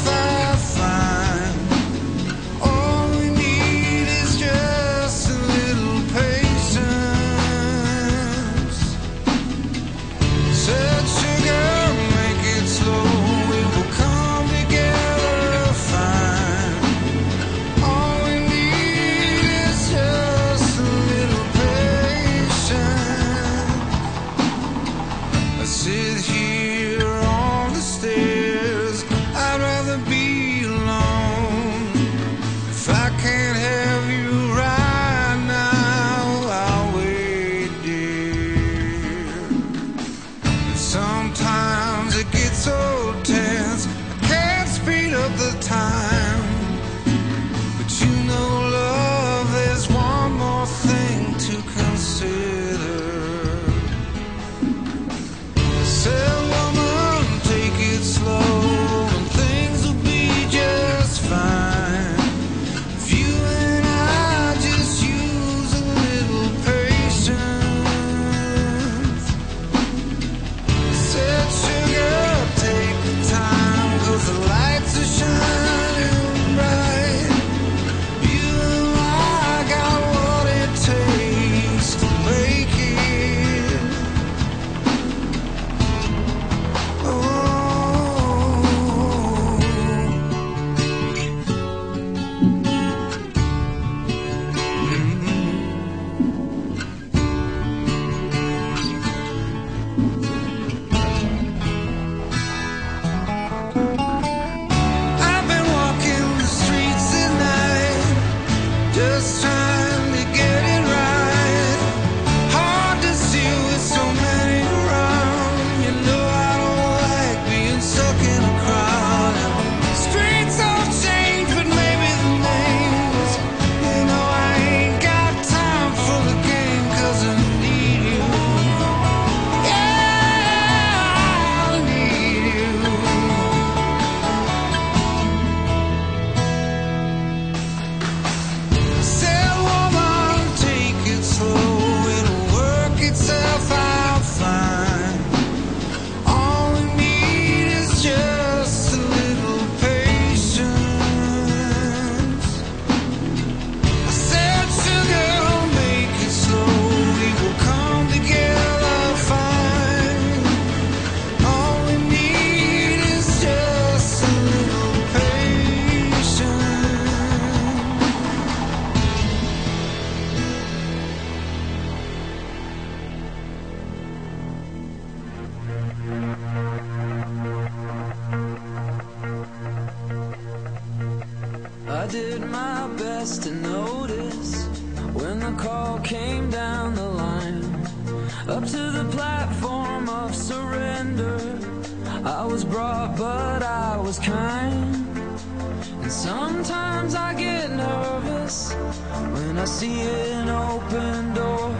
less to notice when the call came down the line, up to the platform of surrender. I was brought, but I was kind. And sometimes I get nervous when I see an open door.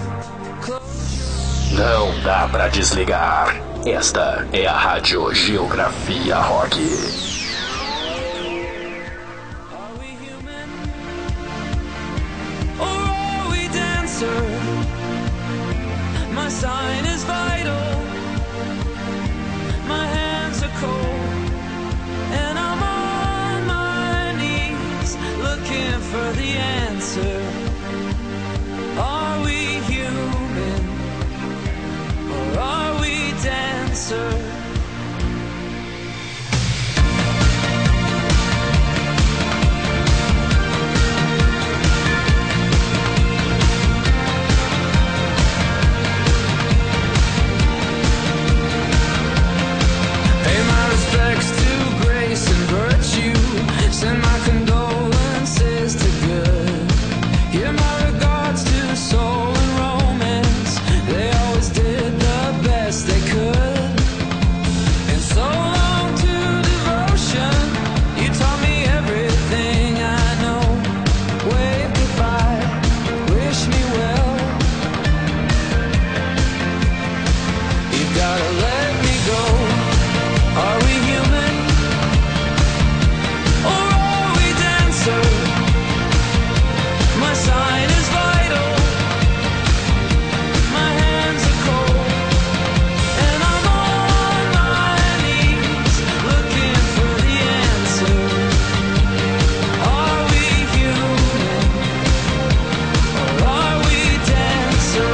Não dá pra desligar. Esta é a Rádio Geografia Rock. My sign is vital. My hands are cold, and I'm on my knees looking for the answer. Are we human, or are we dancer? Send my condolences to good. Give my regards to soul and romance. They always did the best they could. And so long to devotion. You taught me everything I know. Wave goodbye, wish me well. You gotta let me go. Are we human? My sign is vital. My hands are cold, and I'm on my knees looking for the answer. Are we human, or are we dancer?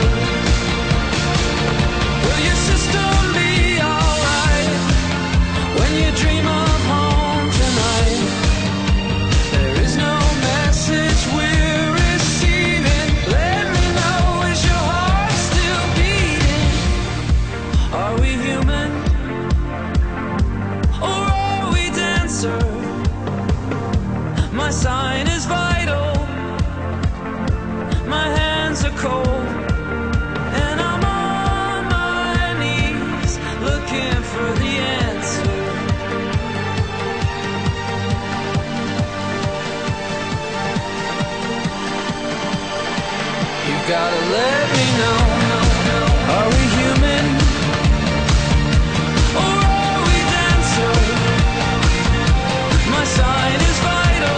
Will your system be alright when you dream of home tonight? There is no message we're receiving. Let me know, is your heart still beating? Are we human, or are we dancer? My sign is vital. My hands are cold, and I'm on my knees looking for the answer. You gotta let me know. Are we human, or are we dancer? My sign is vital.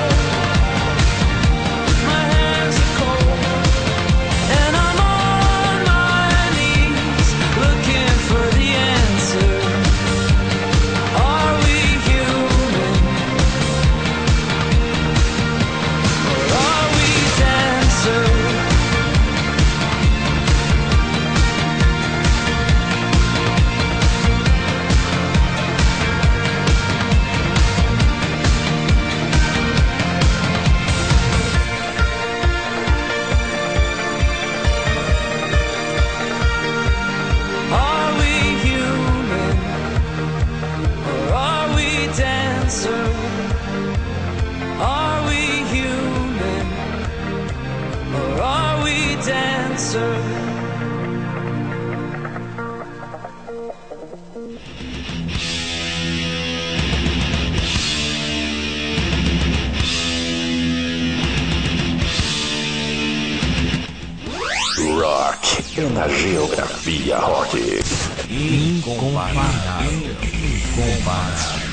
My hands are cold, and I'm on my knees looking for the answer. Are we human, or are we dancer? Are we human, or are we dancer? Are we human, or are we dancer? Rock é na Geografia Rock. Incomparável. Incomparável.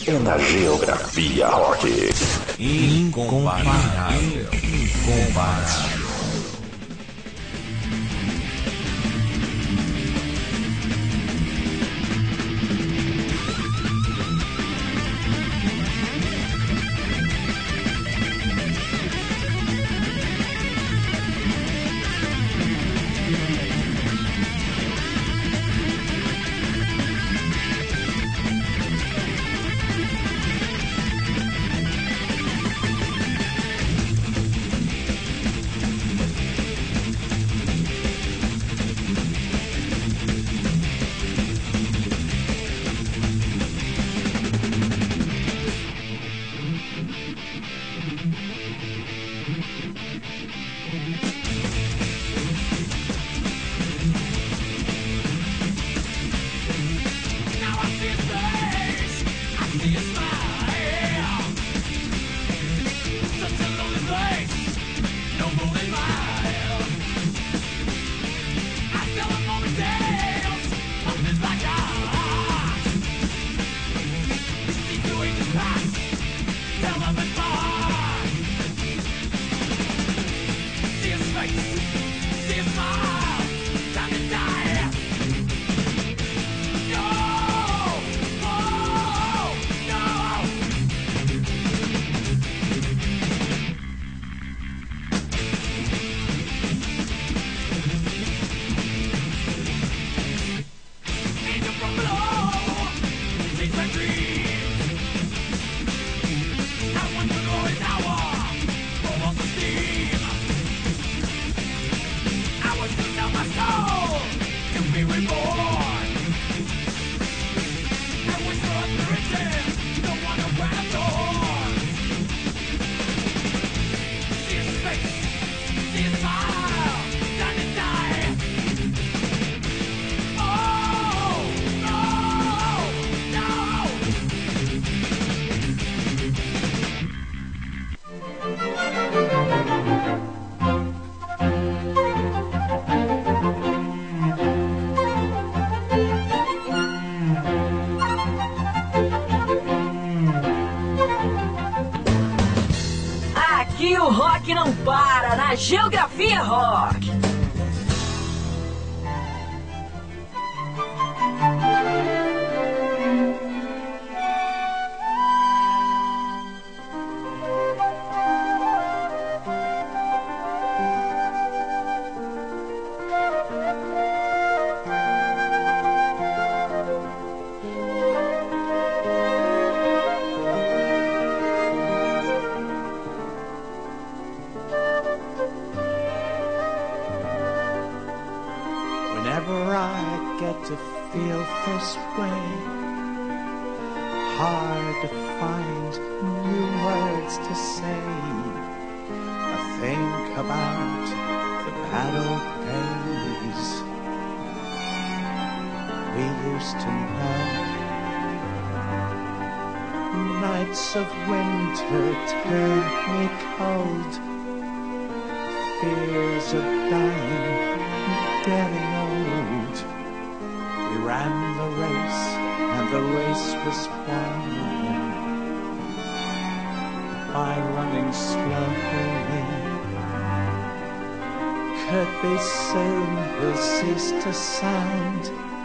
é na Geografia Rock. Incomparável. Incomparável. Aqui o rock não para na Geografia Rock. Whenever I get to feel this way, hard to find new words to say. I think about the bad old days we used to know. Nights of winter turn me cold, fears of dying, getting old. We ran the race, and the race was won by running slowly. Could be soon we'll cease to sound.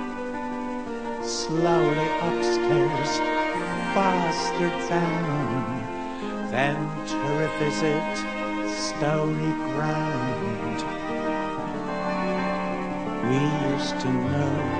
Slowly upstairs, faster down, then to revisit stony ground we used to know.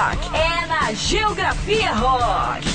rock é na Geografia Rock.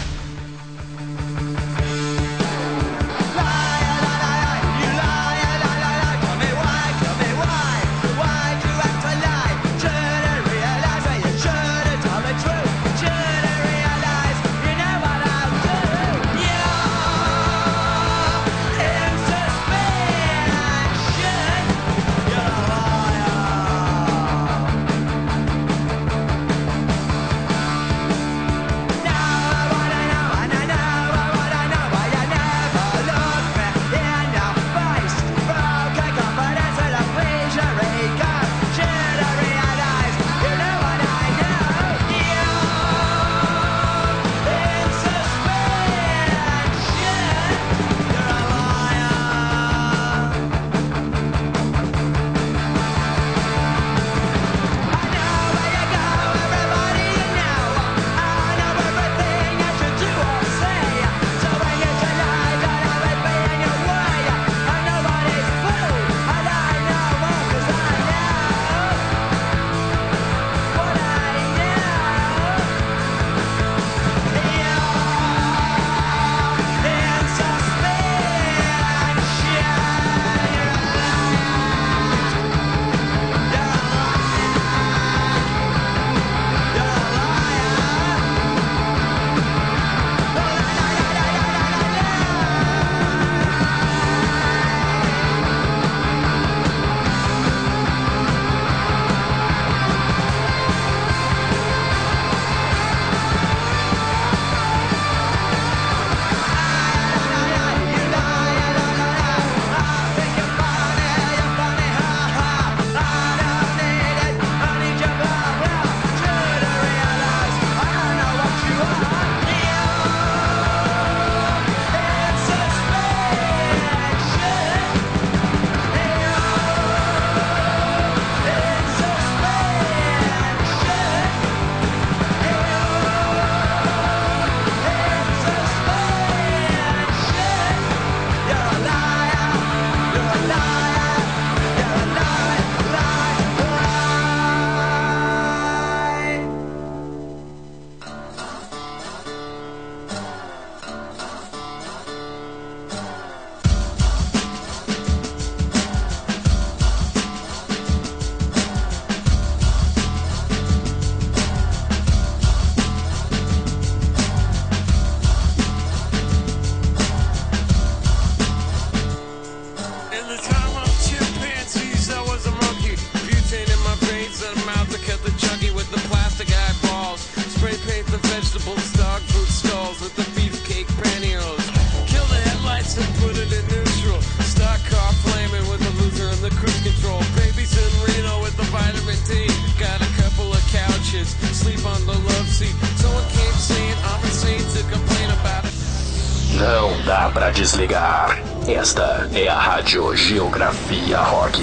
Não dá pra desligar. Esta é a Rádio Geografia Rock.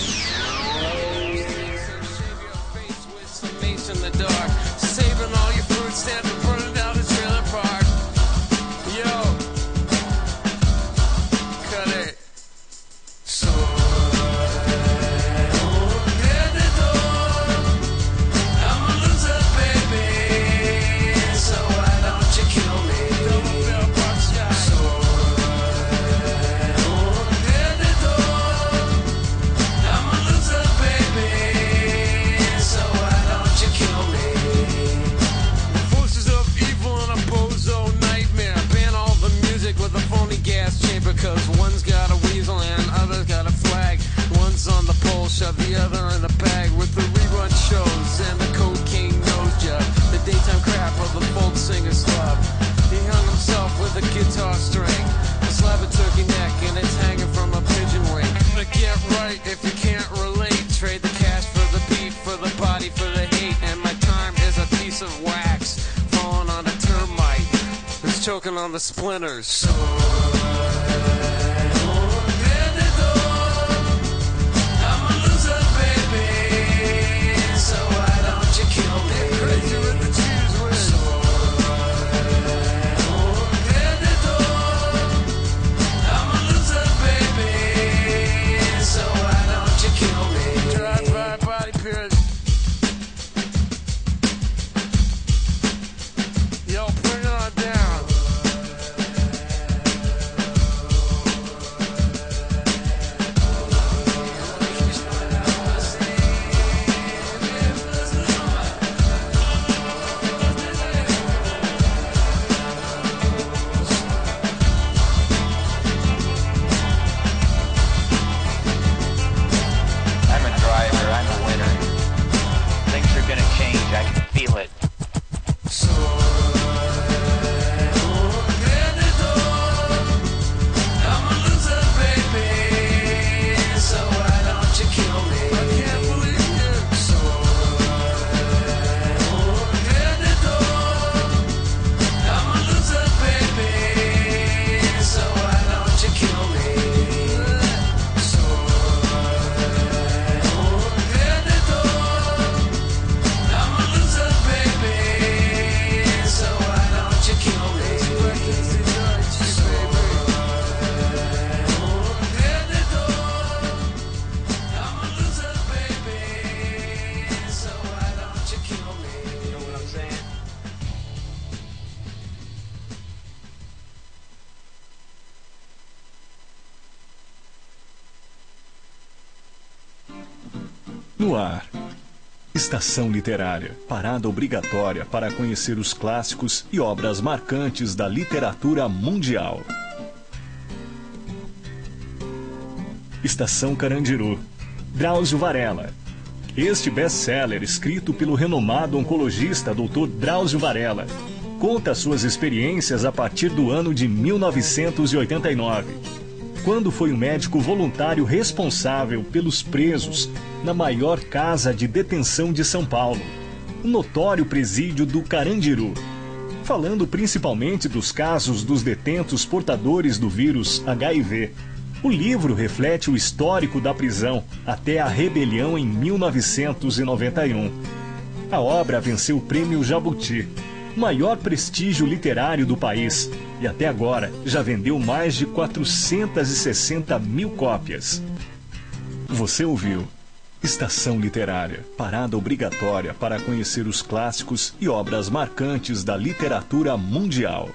The other in a bag with the rerun shows and the cocaine nose job, the daytime crap of the folk singer's love. He hung himself with a guitar string, a slab of turkey neck, and it's hanging from a pigeon wing. But get right if you can't relate. Trade the cash for the beat, for the body, for the hate. And my time is a piece of wax falling on a termite that's choking on the splinters. No ar, Estação Literária, parada obrigatória para conhecer os clássicos e obras marcantes da literatura mundial. Estação Carandiru, Drauzio Varela. Este best-seller, escrito pelo renomado oncologista Dr. Drauzio Varela, conta suas experiências a partir do ano de 1989, quando foi o médico voluntário responsável pelos presos na maior casa de detenção de São Paulo, o notório presídio do Carandiru, falando principalmente dos casos dos detentos portadores do vírus HIV. O livro reflete o histórico da prisão até a rebelião em 1991. A obra venceu o Prêmio Jabuti, maior prestígio literário do país, e até agora já vendeu mais de 460 mil cópias. Você ouviu Estação Literária, parada obrigatória para conhecer os clássicos e obras marcantes da literatura mundial.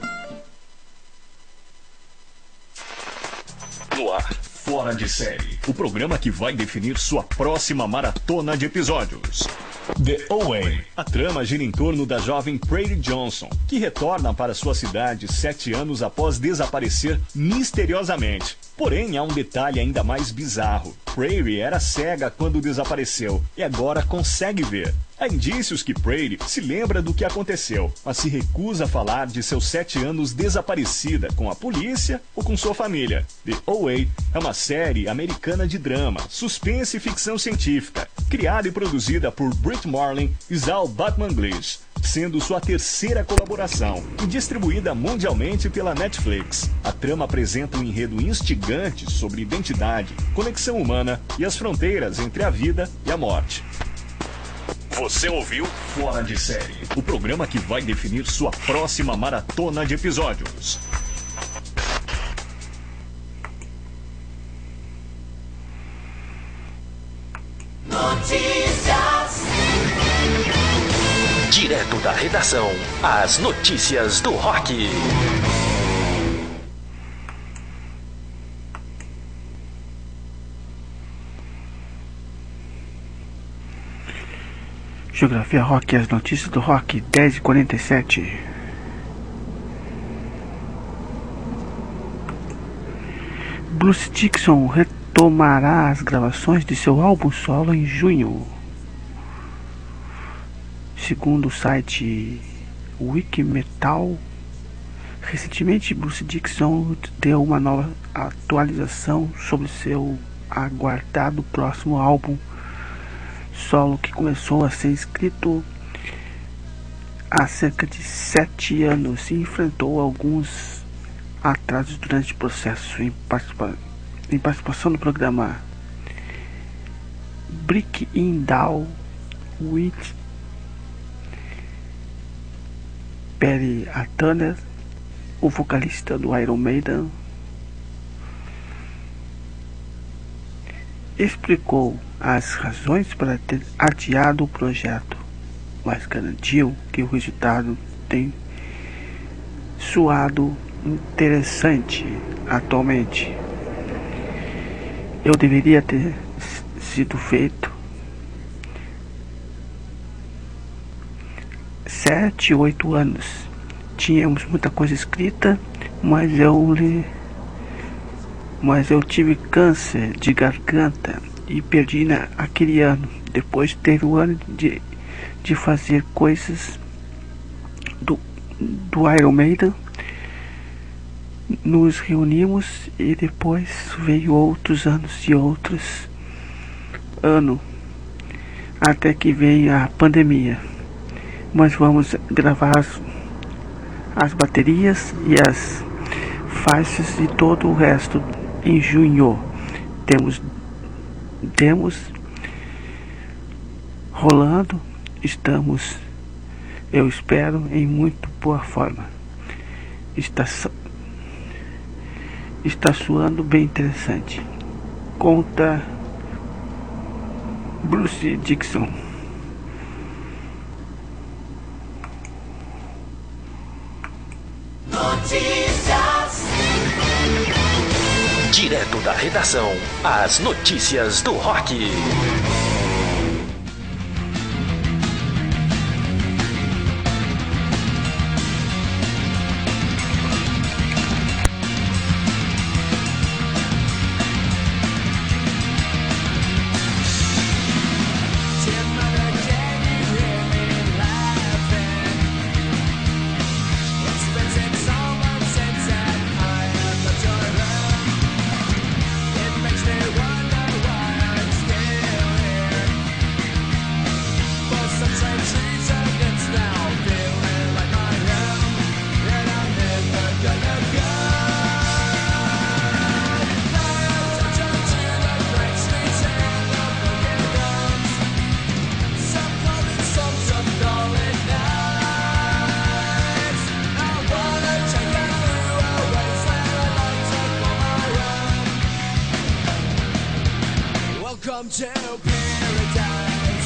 No ar, Fora de Série, o programa que vai definir sua próxima maratona de episódios. The Away. A trama gira em torno da jovem Prairie Johnson, que retorna para sua cidade 7 anos após desaparecer misteriosamente. Porém, há um detalhe ainda mais bizarro. Prairie era cega quando desapareceu e agora consegue ver. Há indícios que Prairie se lembra do que aconteceu, mas se recusa a falar de seus 7 anos desaparecida com a polícia ou com sua família. The Away é uma série americana de drama, suspense e ficção científica, criada e produzida por Brit Marlin e Zal Batman-Glish, sendo sua terceira colaboração e distribuída mundialmente pela Netflix. A trama apresenta um enredo instigante sobre identidade, conexão humana e as fronteiras entre a vida e a morte. Você ouviu Fora de Série, o programa que vai definir sua próxima maratona de episódios. Notícias. Direto da redação, as notícias do rock. Geografia Rock, as notícias do rock, 10h47. Bruce Dickinson retomará as gravações de seu álbum solo em junho. Segundo o site Wikimetal, recentemente Bruce Dickinson deu uma nova atualização sobre seu aguardado próximo álbum solo, que começou a ser escrito há cerca de 7 anos e enfrentou alguns atrasos durante o processo. Em participação no programa Breaking Down with Perry Turner, o vocalista do Iron Maiden, explicou as razões para ter adiado o projeto, mas garantiu que o resultado tem soado interessante atualmente. Eu deveria ter sido feito 7, 8 anos. Tínhamos muita coisa escrita, mas eu tive câncer de garganta e perdi naquele ano. Depois teve o ano de fazer coisas do Iron Maiden. Nos reunimos e depois veio outros anos e outros anos, até que veio a pandemia. Mas vamos gravar as baterias e as faixas e todo o resto em junho. Temos demos rolando, estamos, eu espero, em muito boa forma. Está soando bem interessante, conta Bruce Dickinson. Notícias. Direto da redação, as notícias do rock. gentle paradise.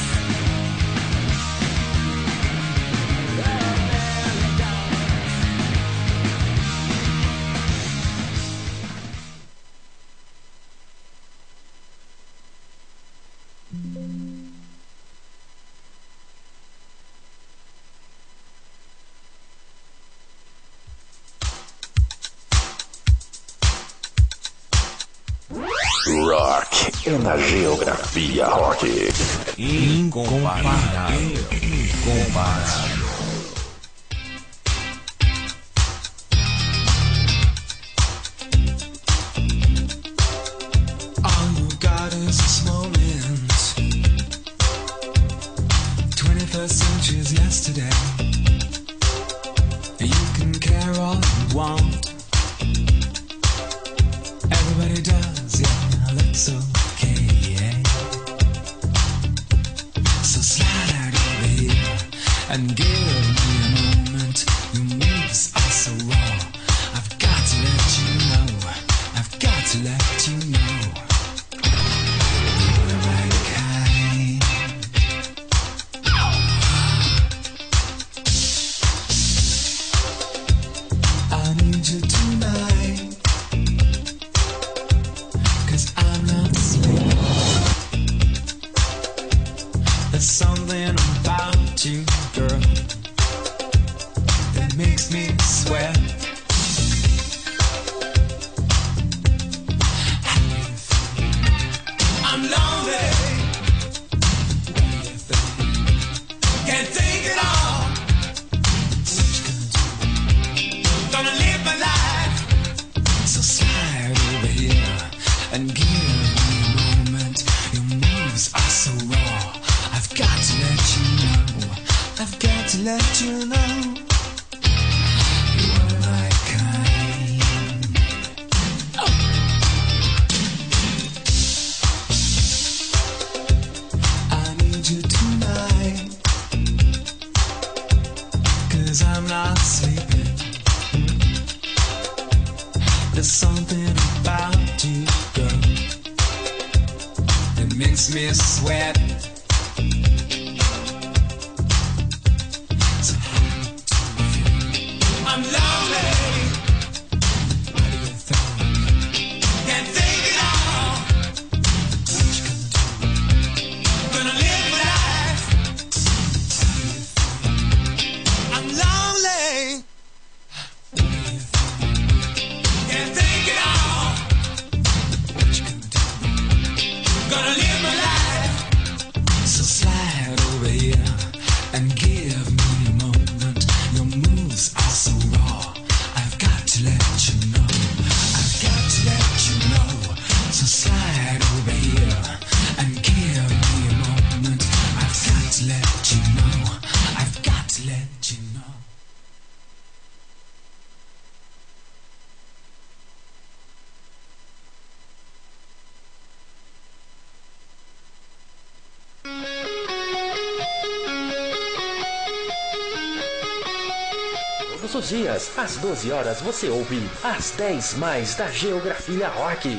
Rock é na Geografia Rock. Incomparável. Incomparável. All you got is this moment. 21st century's yesterday. You can care all you want. Everybody does, yeah, that's okay, yeah. So slide over here and give me a moment. Your moves are so raw. I've got to let you know. I've got to let you know. You're the right kind. I need you tonight. 'Cause I'm not sleeping. There's something about you, girl, that makes me sweat. I'm lonely. Can't take it all. Gonna live my life. So slide over here and give me a moment. Your moves are so raw. I've got to let you know. I've got to let you know. You're my kind. Oh. I need you tonight. 'Cause I'm not sleeping. There's something about you, girl, that makes me sweat. So I'm lonely. What do you think? Can't take it all. What you gonna do? Gonna live my life. I'm lonely. Can't take it all. What you gonna do? Gonna live my life. So slide over here and give me a moment. Your moves are so raw. I've got to let you know. I've got to let you know. So slide over here and give me a moment. I've got to let you know. I've got to let you know. Todos os dias, às 12 horas, você ouve as 10 mais da Geografia Rock.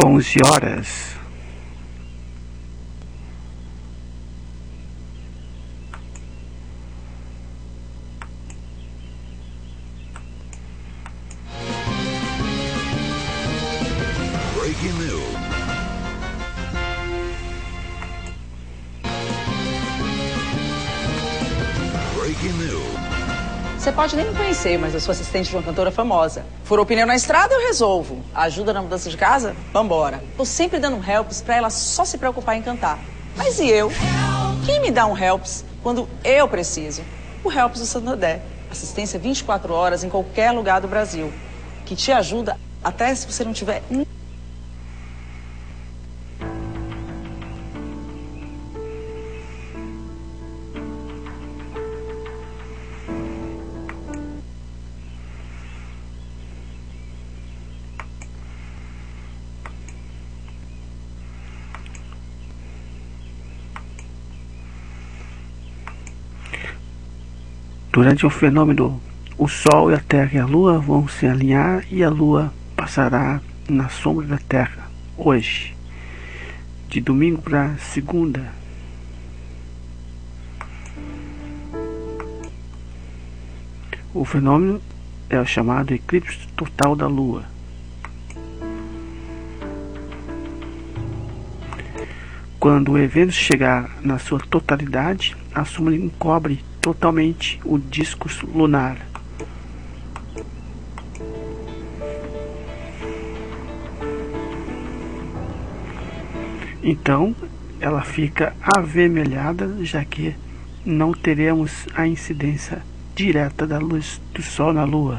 11 horas. Breaking news. Breaking news. Você pode nem me conhecer, mas eu sou assistente de uma cantora famosa. Furou pneu na estrada, eu resolvo. Ajuda na mudança de casa? Vambora. Tô sempre dando um helps pra ela só se preocupar em cantar. Mas e eu? Quem me dá um helps quando eu preciso? O Helps do Santander. Assistência 24 horas em qualquer lugar do Brasil. Que te ajuda até se você não tiver... Durante o fenômeno, o Sol e a Terra e a Lua vão se alinhar e a Lua passará na sombra da Terra hoje, de domingo para segunda. O fenômeno é o chamado eclipse total da Lua. Quando o evento chegar na sua totalidade, a sombra encobre totalmente o disco lunar. Então, ela fica avermelhada, já que não teremos a incidência direta da luz do Sol na Lua.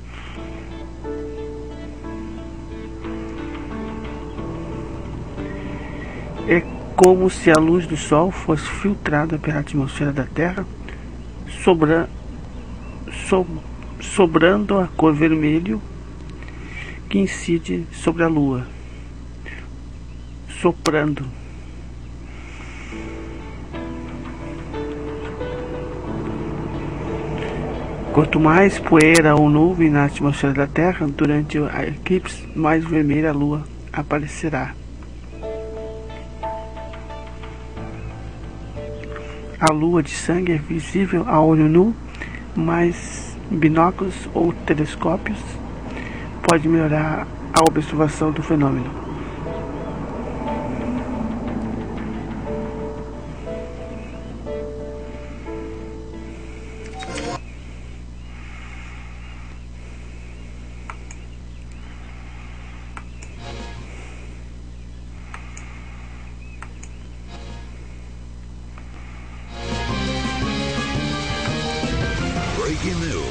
É como se a luz do Sol fosse filtrada pela atmosfera da Terra, sobrando a cor vermelho que incide sobre a Lua, soprando. Quanto mais poeira ou nuvem na atmosfera da Terra durante a eclipse, mais vermelha a Lua aparecerá. A lua de sangue é visível a olho nu, mas binóculos ou telescópios pode melhorar a observação do fenômeno. Breaking news.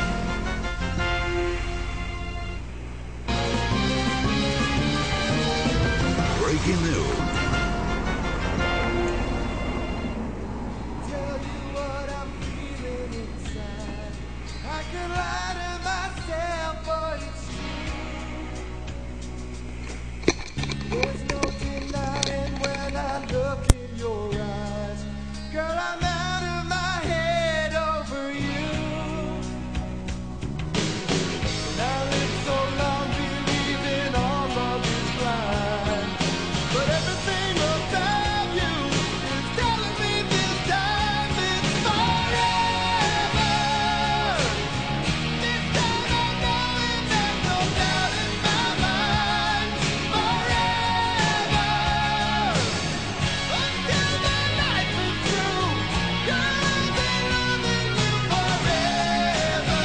Breaking news. Tell you what I'm feeling inside. I can lie to myself, but it's true. There's no denying when I look in your eyes. Girl, I'm out of my head over you. And I lived so long believing all love is blind. But everything about you is telling me this time it's forever. This time I know it, there's no doubt in my mind. Forever. Until the life is through, girl, I'll be loving you forever.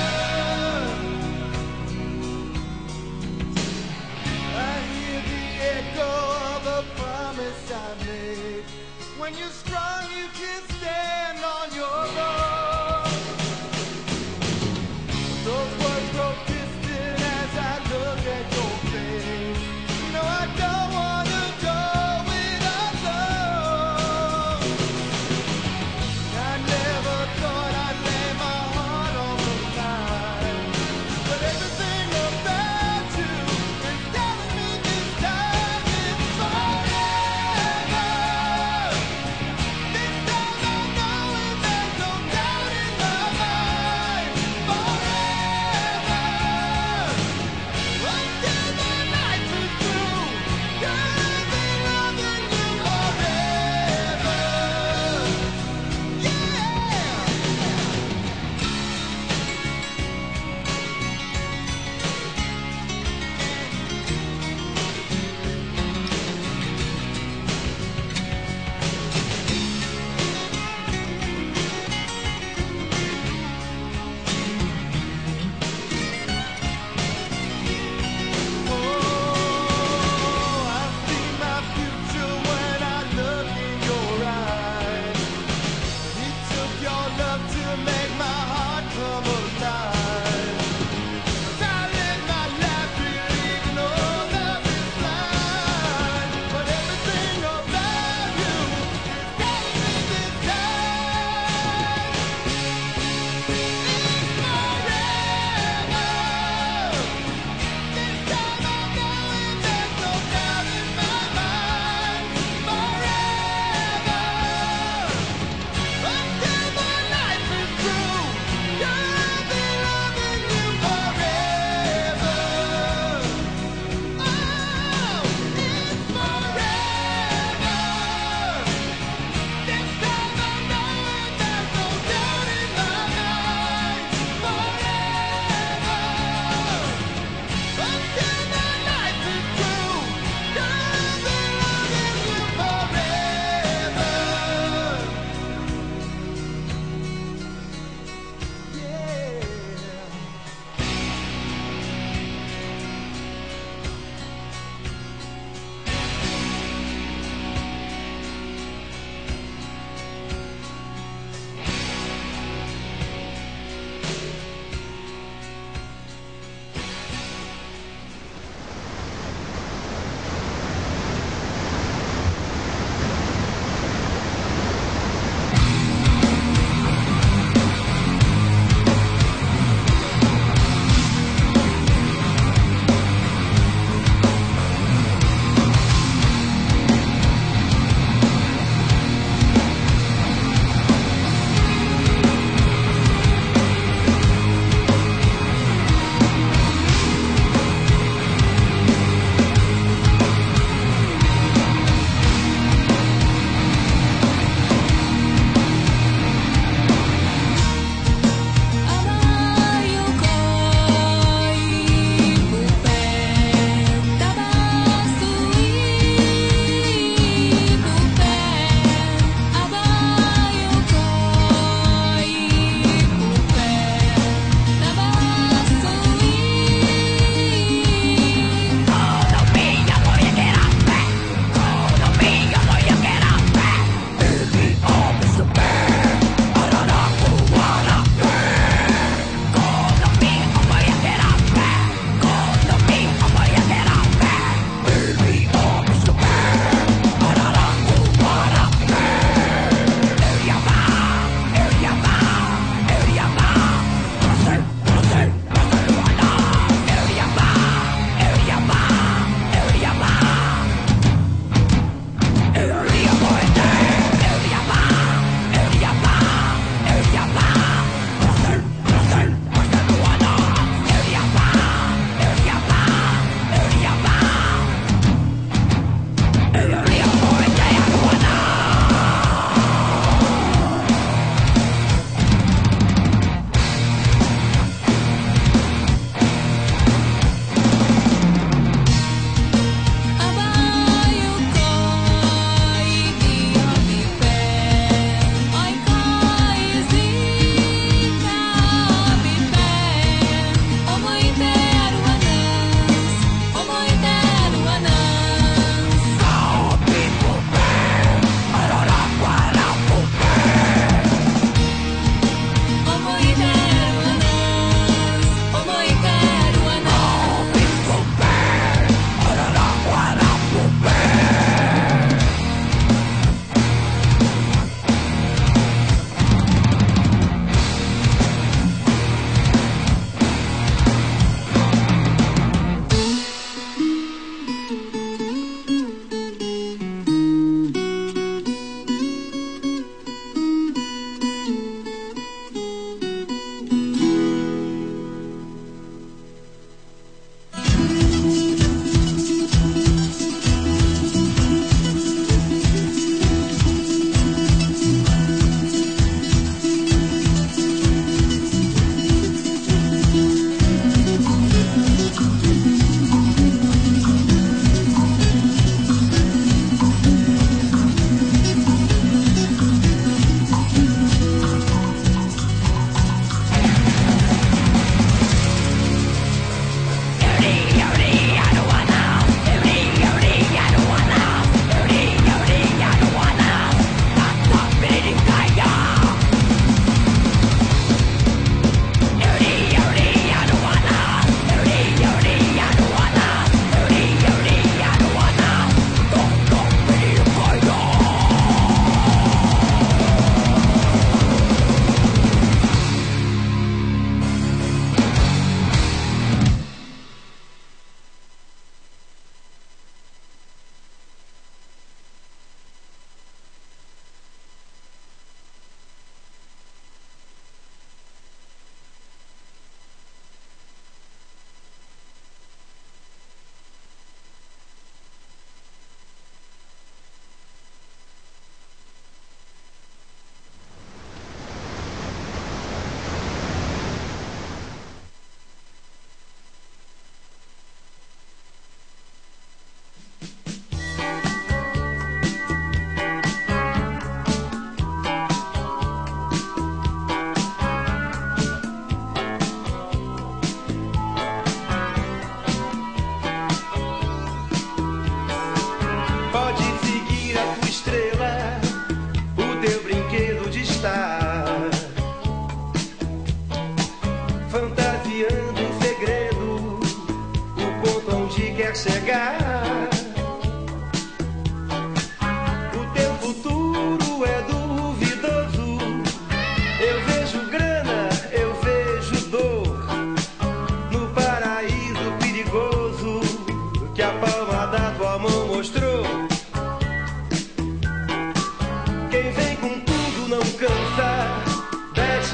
I hear the echo of a promise I made. When you're strong, you can stand on your own. Those words grow distant as I look at your face. No, I don't wanna go it alone. I never thought I'd lay my heart on the line, but everything about you is telling me this time it's forever.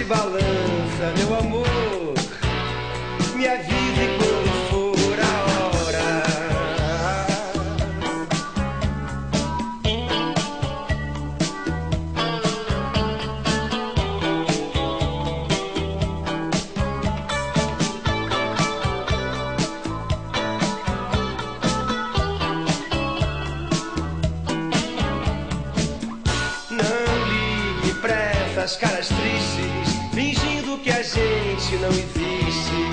balança, meu amor. Me avise quando for a hora. Não ligue pra essas caras tristes, fingindo que a gente não existe.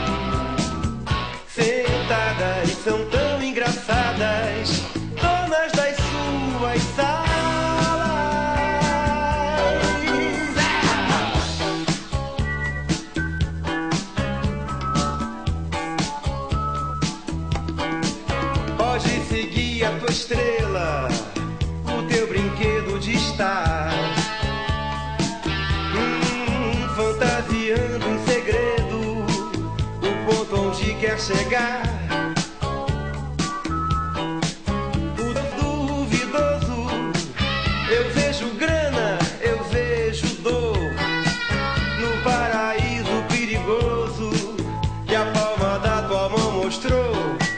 Sentadas são tão engraçadas, donas das suas salas. Pode seguir a tua estrela, o teu brinquedo de estar. Fantasiando em segredo o ponto onde quer chegar. O duvidoso, eu vejo grana, eu vejo dor. No paraíso perigoso que a palma da tua mão mostrou.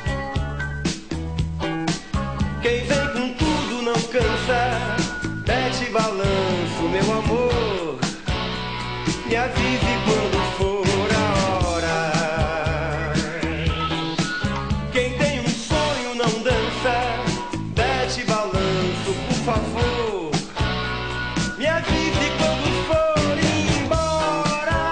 Quem vem com tudo não cansa, mete balanço, meu amor. Me avise quando for a hora. Quem tem um sonho não dança, mete balanço, por favor. Me avise quando for embora.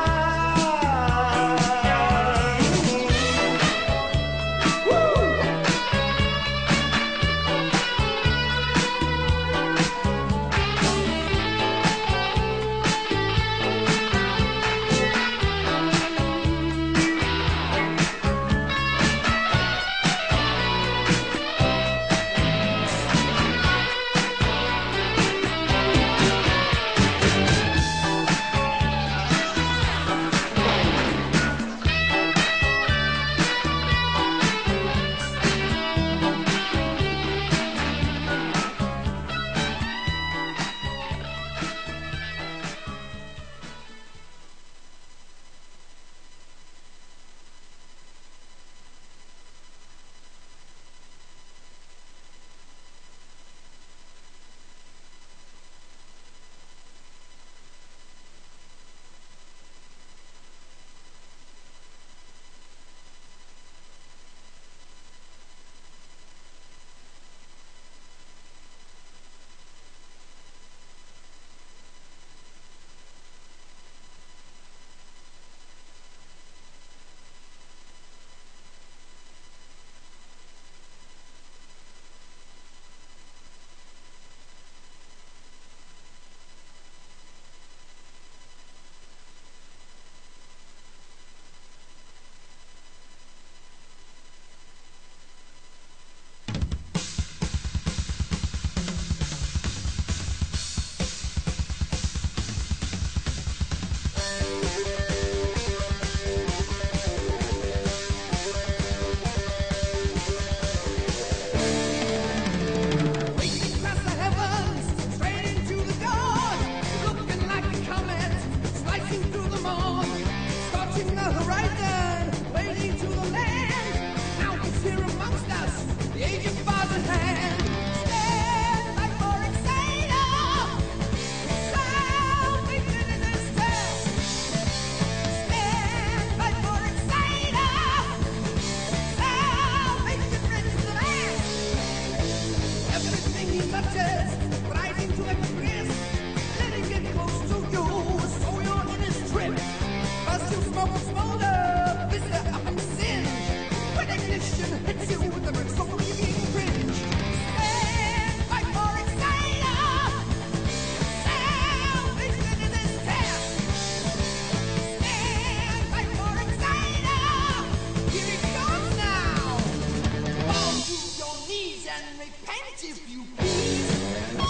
Repent if you please.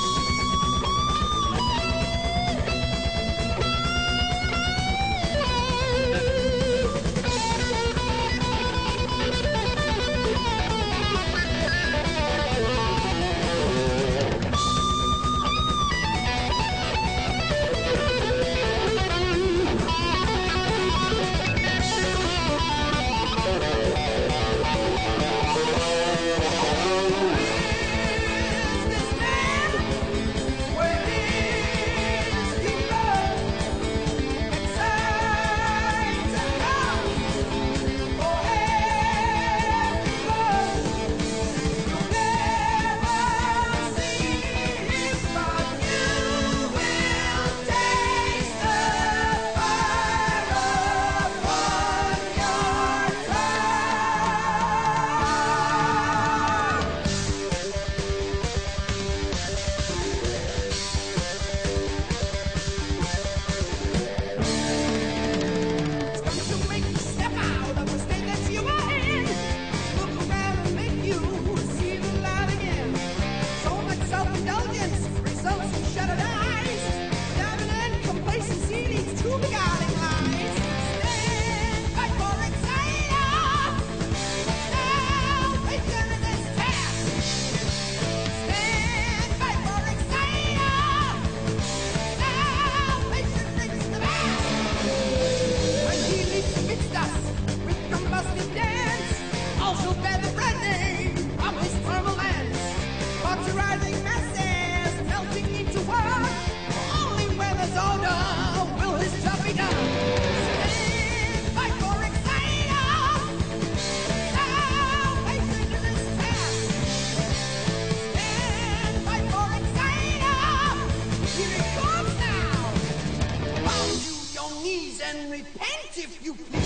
Pressurizing masses, melting into one. Only when there's order will his job be done. Stand by for Exciter. Now, patient in this task. Stand by for Exciter. Here it comes now. Bow to your knees and repent if you please.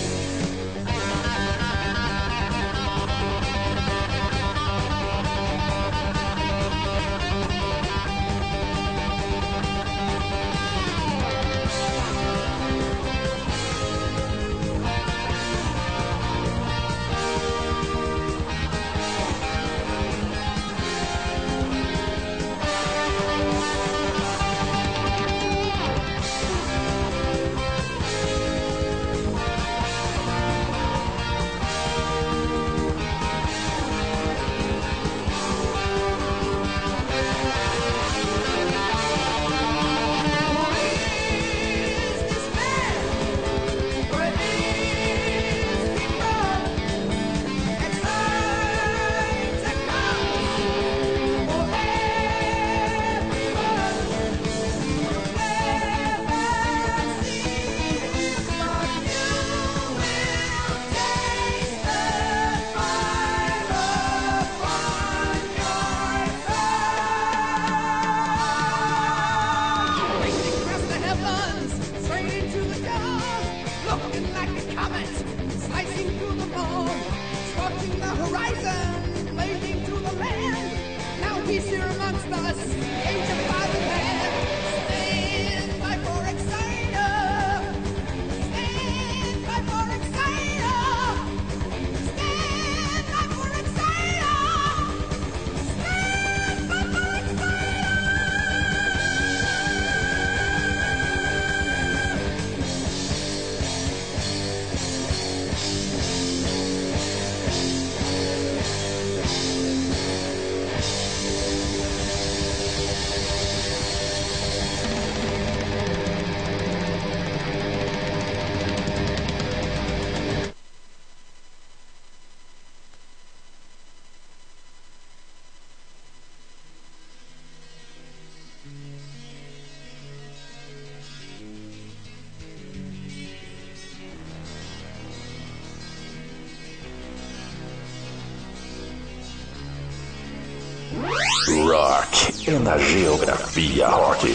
Rock é na Geografia Rock.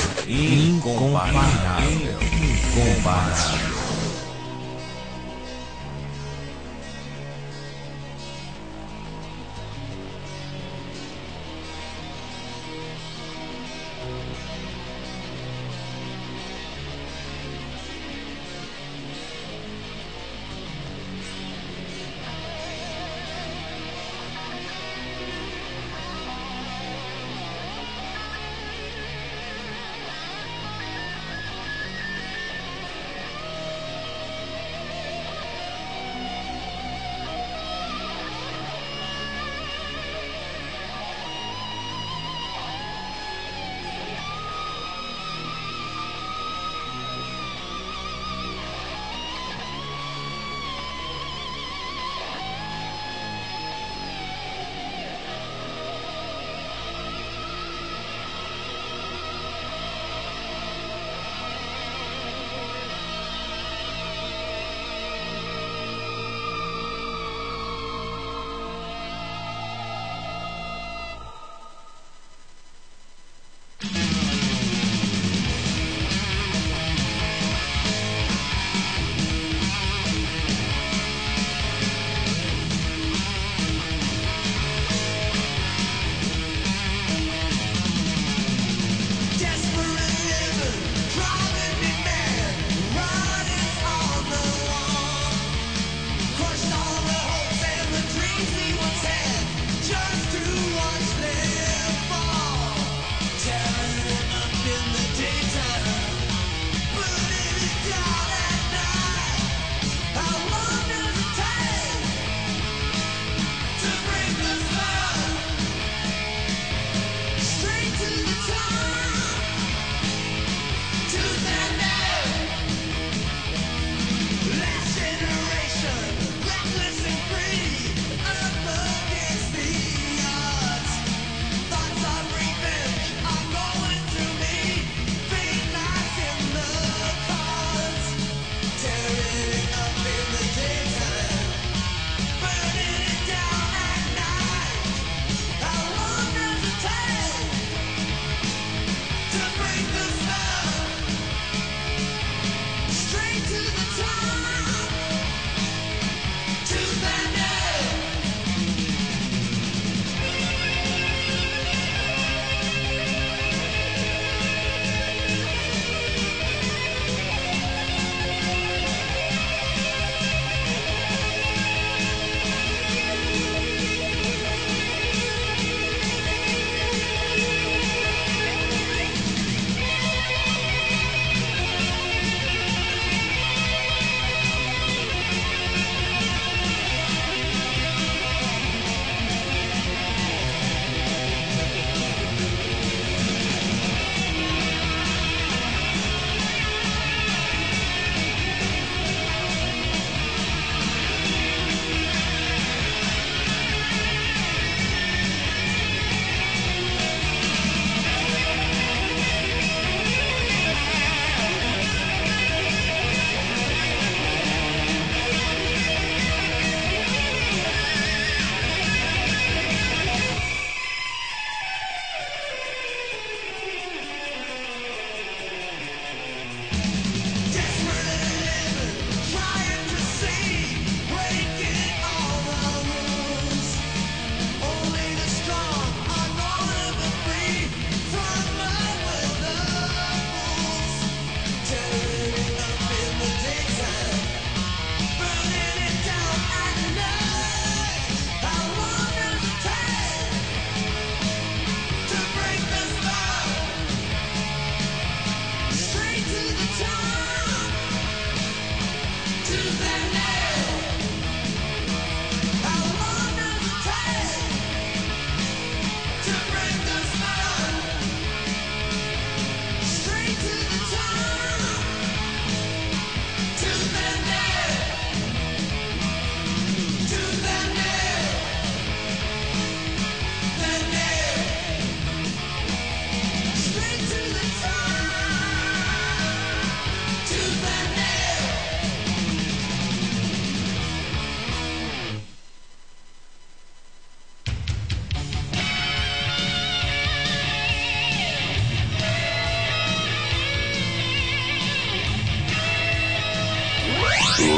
Incomparável. Incomparável.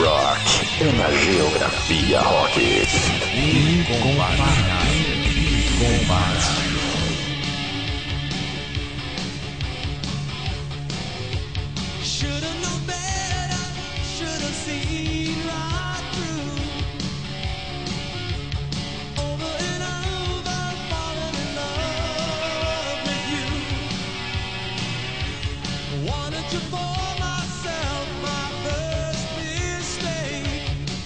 rock é na Geografia Rock. Incomparável. Should've known better, should've seen right through. Over and over, falling in love with you. Wanted to for myself, my first mistake.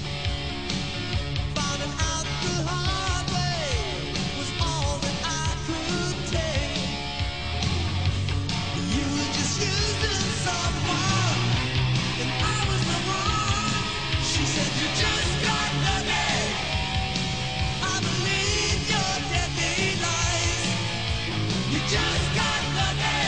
Finding out the hard way was all that I could take. You were just using someone, and I was the one. She said you just got lucky. I believe your deadly lies. You just got lucky.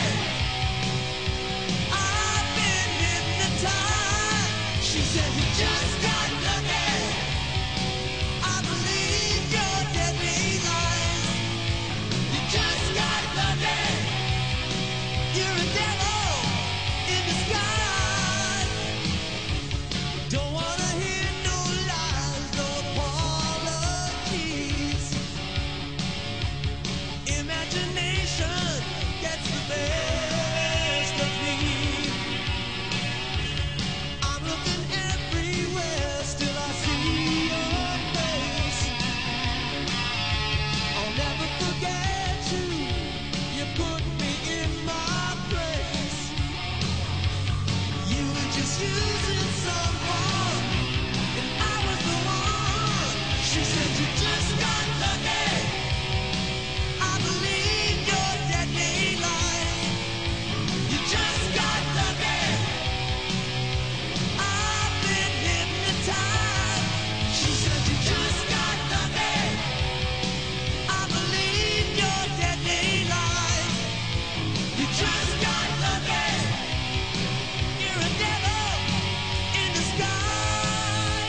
I've been hypnotized. She said you just got lucky. I believe your deadly lies. You just got lucky. You're a devil in disguise. Don't wanna hear no lies, no apologies. Imagination gets the best of me. I'm looking everywhere, still I see your face. I'll never forget you. You put me in my place. You were just using someone, and I was the one. She said you just got lucky. I believe your deadly lies. You just got lucky. I've been hypnotized. She said you just got lucky. I believe your deadly lies. You just got lucky. You're a devil in disguise.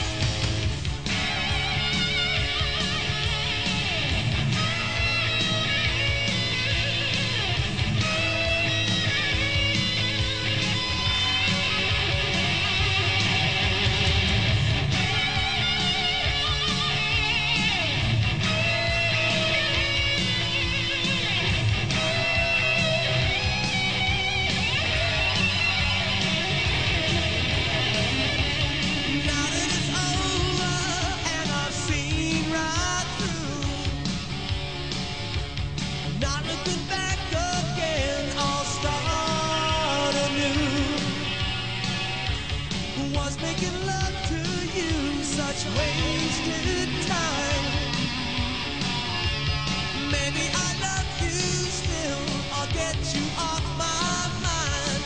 Now that it's over and I've seen right through, not looking back again, I'll start anew. Was making love to you such wasted time? Maybe I love you still, I'll get you off my mind.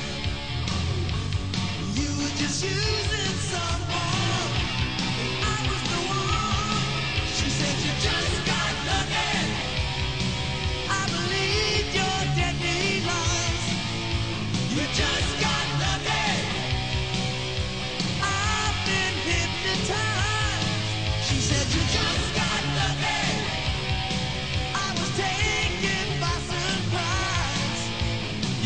You were just using someone, and I was the one. She said you just got lucky. I believe your deadly lies. You just got lucky. I've been hypnotized. She said you just got lucky. I was taken by surprise.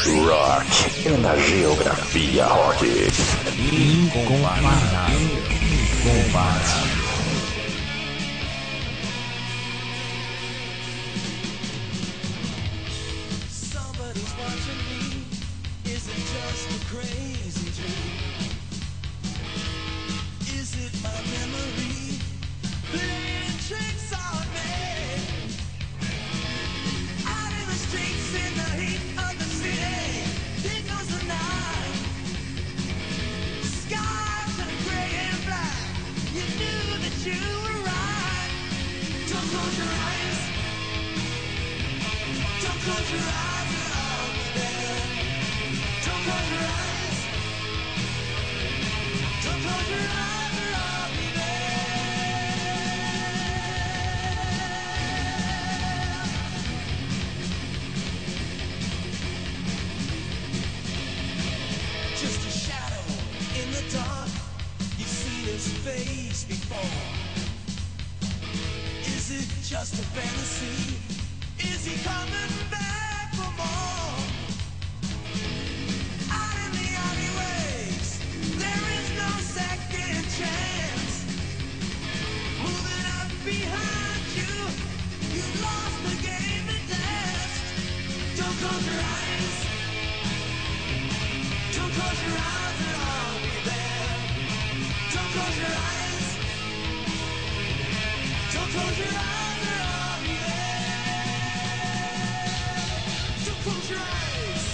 Rock é na Geografia Rock. Incomparável. Somebody's watching me. Is it just a crazy dream? Is it my memory playing tricks on me? Out in the streets in the heat of the city, here goes the night. Skies are gray and black. You knew that you were right. Don't close your eyes. Don't close your eyes at all. Don't close your eyes. Don't close your eyes or I'll be there. Just a shadow in the dark. You've seen his face before. Is it just a fantasy? Is he coming back for more? Out in the alleyways, there is no second chance. Moving up behind you, you lost the game at last. Don't close your eyes. Don't close your eyes and I'll be there. Don't close your eyes. Don't close your eyes and I'll be there. Don't close your eyes.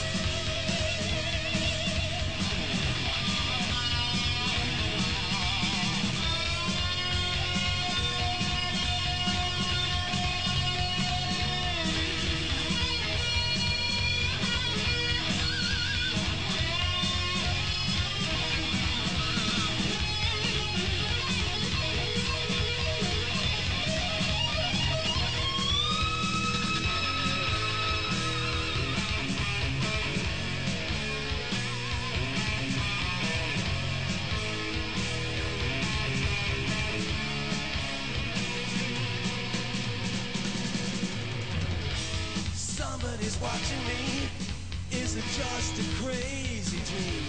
Somebody's watching me. Is it just a crazy dream?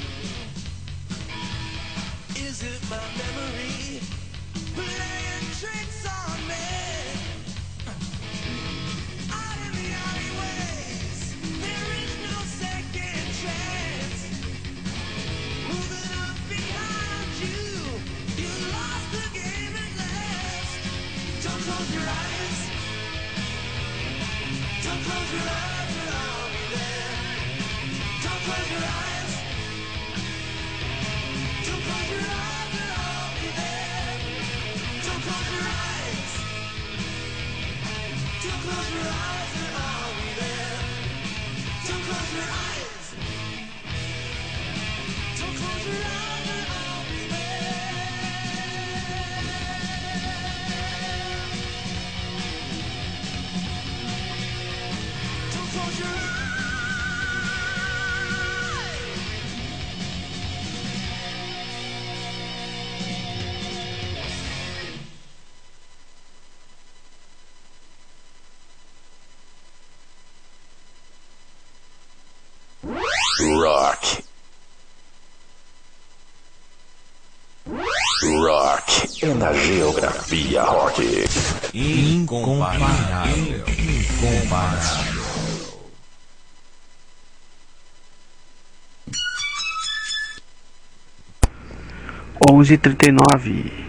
Is it my memory playing tricks on me? Out in the alleyways, there is no second chance. Moving up behind you, you lost the game at last. Don't close your eyes. Don't close your eyes and I'll be there. Don't close your eyes. Don't close your eyes and I'll be there. Don't close your eyes. Don't close your eyes and I'll be there. Don't close your eyes. Don't close your eyes and I'll be there. Don't close your eyes. Rock. Rock é na Geografia Rock. Incomparável. 11h39.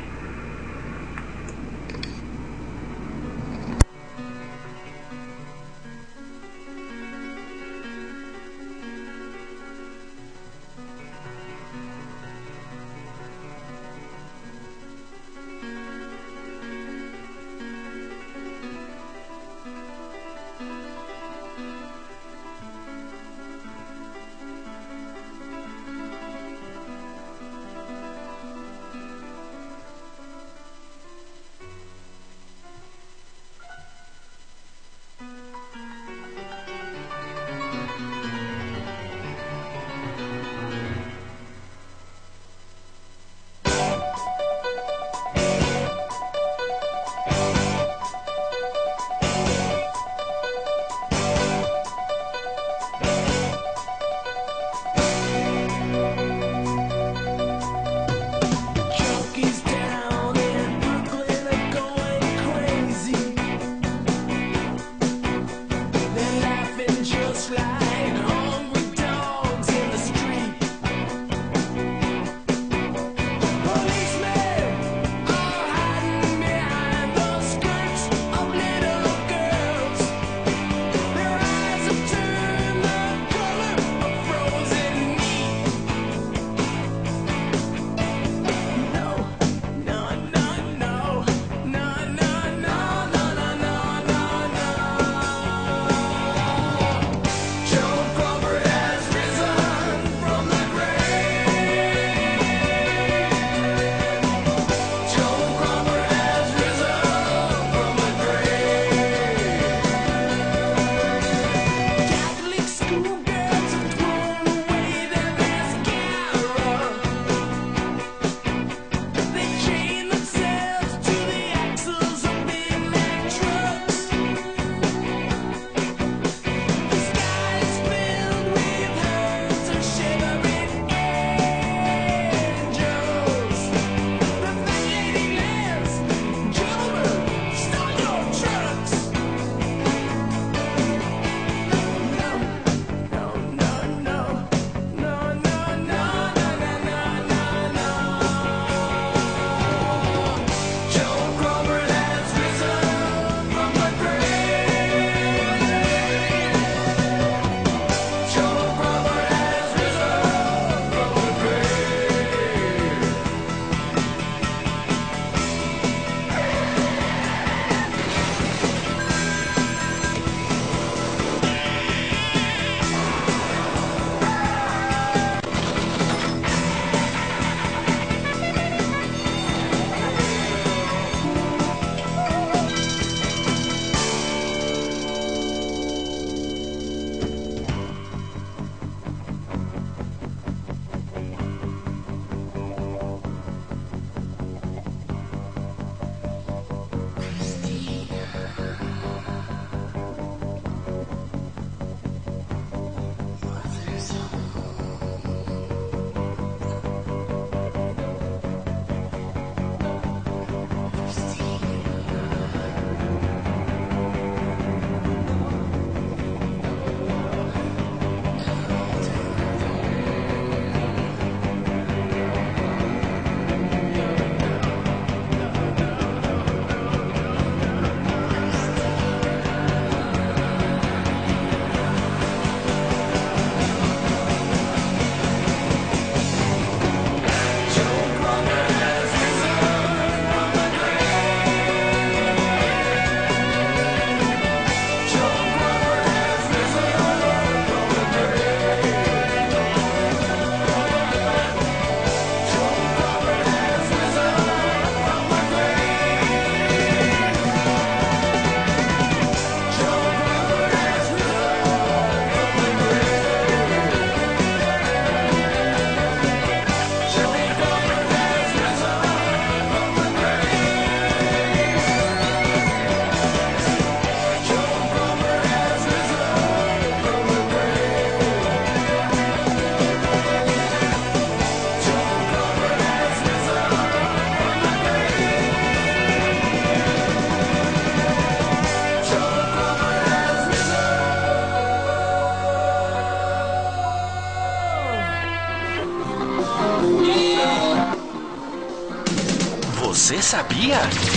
Você sabia?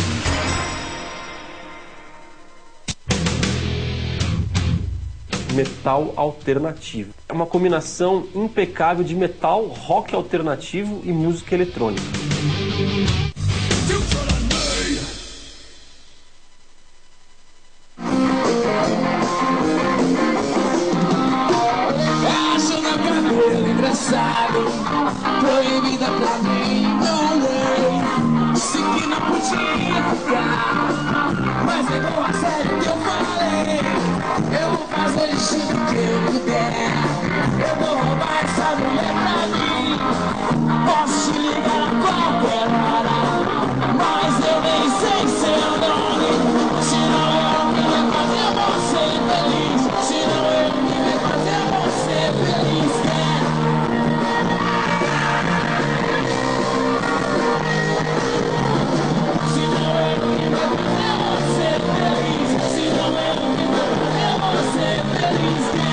Metal alternativo. É uma combinação impecável de metal, rock alternativo e música eletrônica. Acho meu cabelo engraçado, proibida pra mim, no way. Disse que não podia ficar, mas levou a sério que eu falei. Eu vou fazer o jeito que eu puder. Eu vou roubar essa mulher pra mim. Posso te ligar a qualquer hora, mas eu nem sei seu nome. Se não eu me vai fazer você feliz. Se não eu me vai fazer você feliz. Se não eu me vai fazer você feliz. Se não eu me vai fazer você feliz.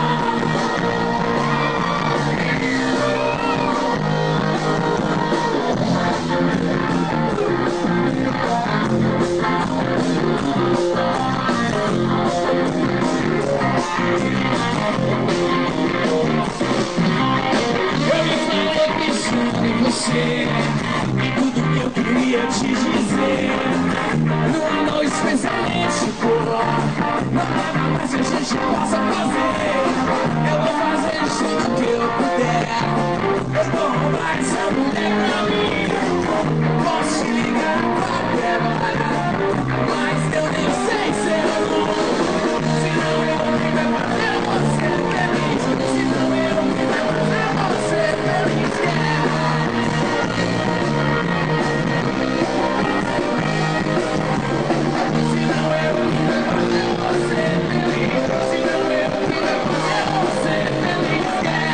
Eu me falei pensando em você, tudo que eu queria te dizer. Numa noite especialmente por não leva mais que a gente possa fazer. Eu vou fazer o jeito que eu puder. Eu vou roubar essa mulher pra mim. Posso te ligar a qualquer hora, mas eu nem sei seu nome. Se não eu me vai fazer você feliz. Se não eu me vai fazer você feliz. Se não eu me vai fazer você feliz. Se não eu me vai fazer você feliz.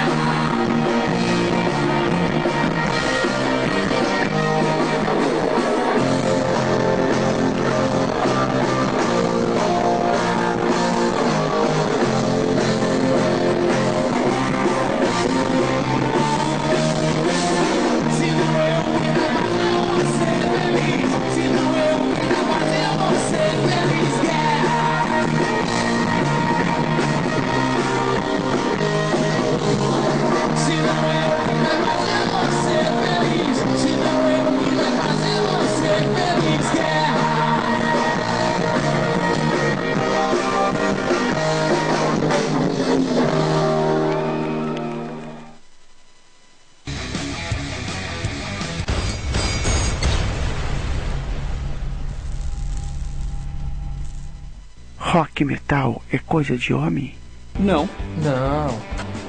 Rock metal é coisa de homem? Não. Não.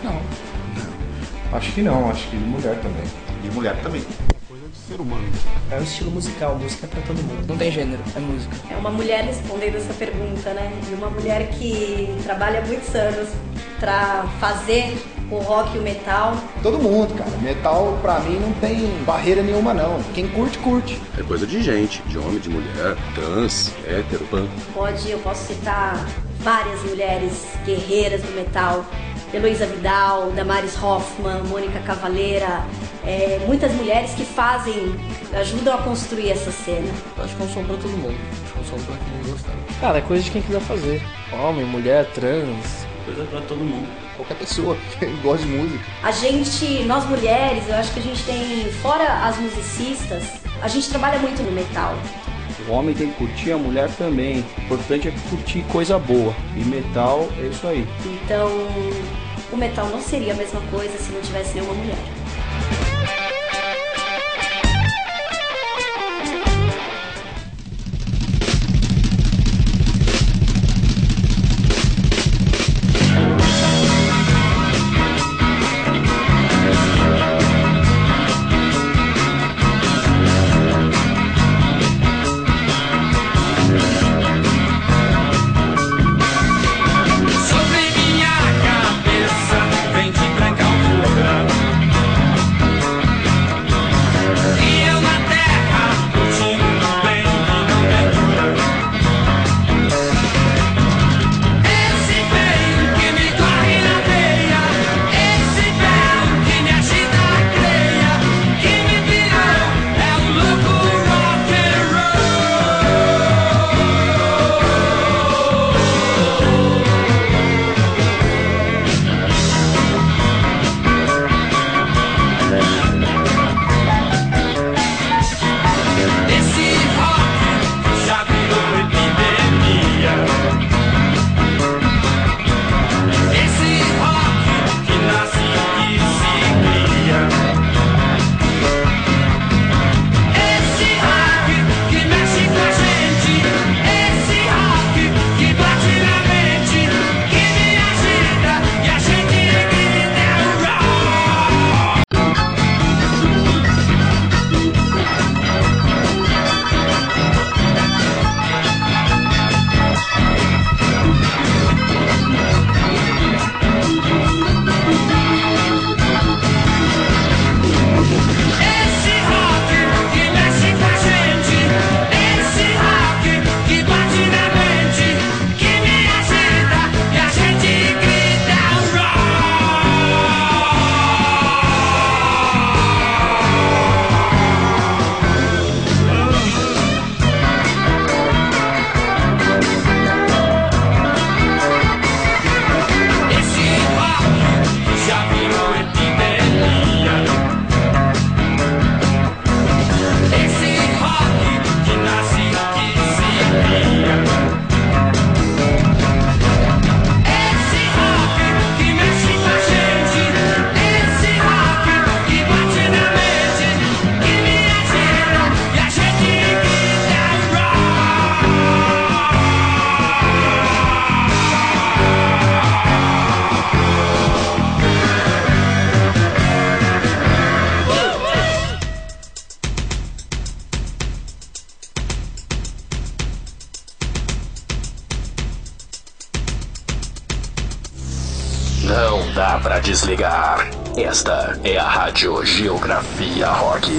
Acho que não, acho que de mulher também. De mulher também. Coisa de ser humano. É um estilo musical, música é pra todo mundo. Não tem gênero, é música. É uma mulher respondendo essa pergunta, né? E uma mulher que trabalha muitos anos pra fazer o rock e o metal. Todo mundo, cara. Metal pra mim não tem barreira nenhuma não. Quem curte, curte. É coisa de gente, de homem, de mulher, trans, hétero, pan. Eu posso citar várias mulheres guerreiras do metal. Heloísa Vidal, Damaris Hoffman, Mônica Cavaleira, muitas mulheres que ajudam a construir essa cena. Acho que é um som pra todo mundo. Acho que é um som pra quem gostar. Cara, é coisa de quem quiser fazer. Homem, mulher, trans. Coisa pra todo mundo. Qualquer pessoa que gosta de música. Nós mulheres, eu acho que a gente tem, fora as musicistas, a gente trabalha muito no metal. O homem tem que curtir, a mulher também. O importante é curtir coisa boa. E metal é isso aí. Então, o metal não seria a mesma coisa se não tivesse nenhuma mulher. Sobre minha cabeça vem de branca o programa. dá pra desligar. Esta é a Rádio Geografia Rock.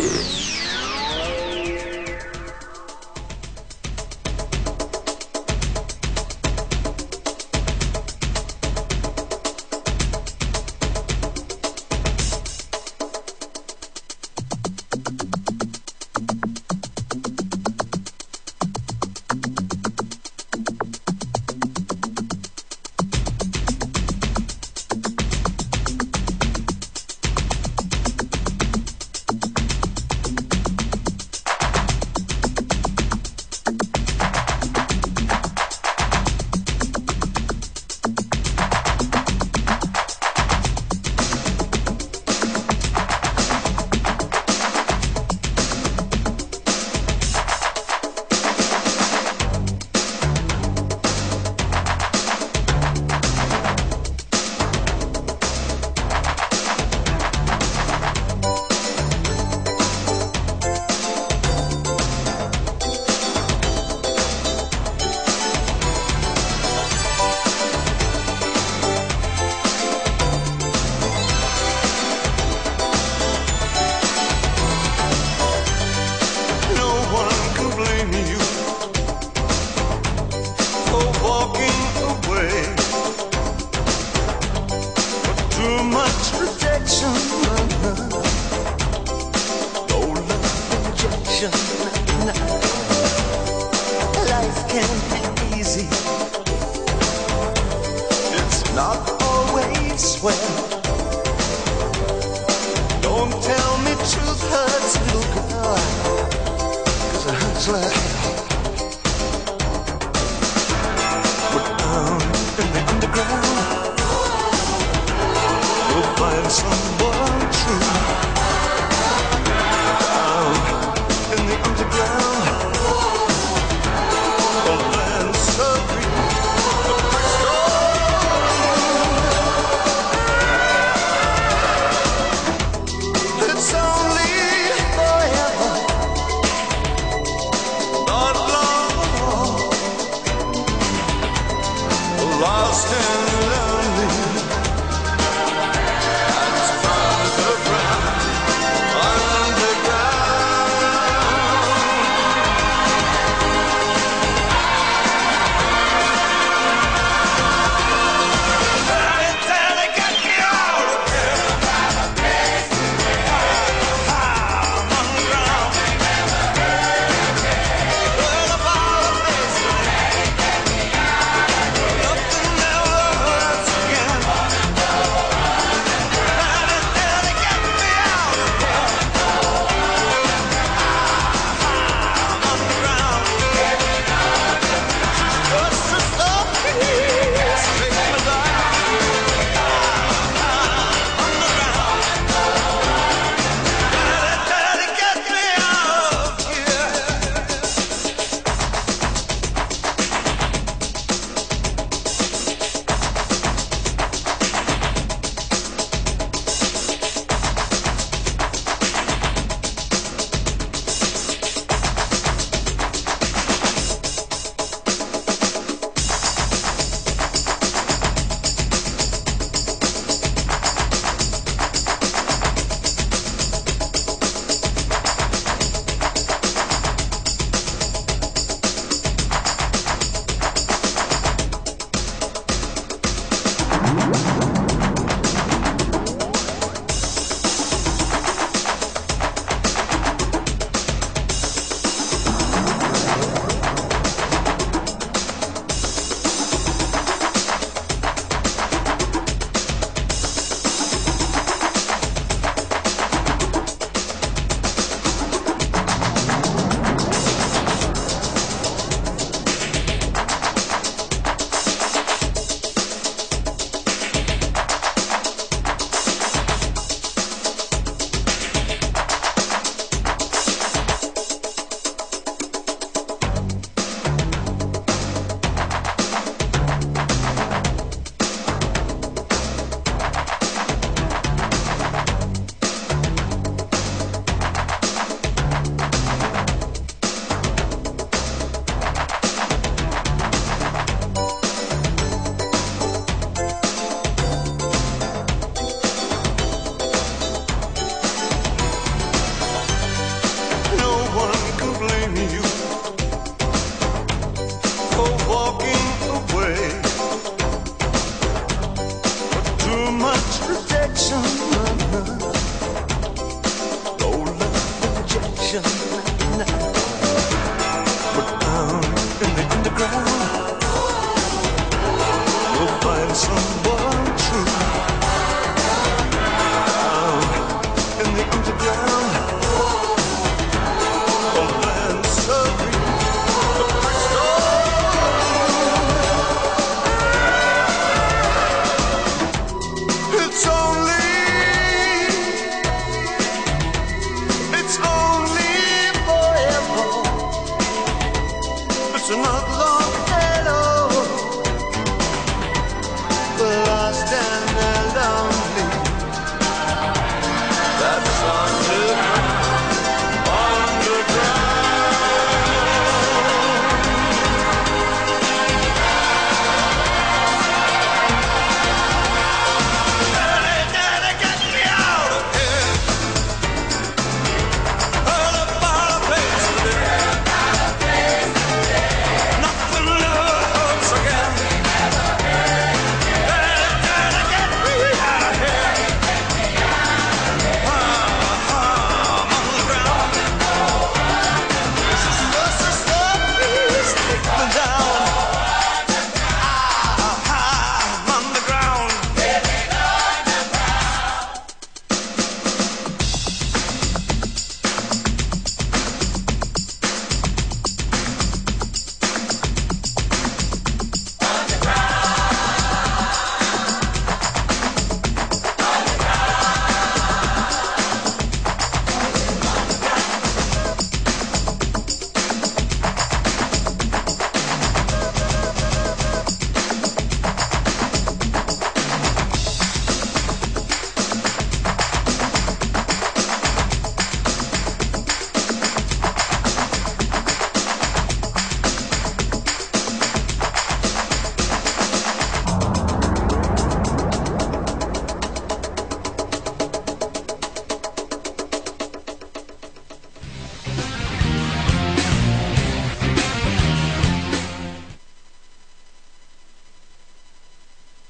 Someone true down in the underground.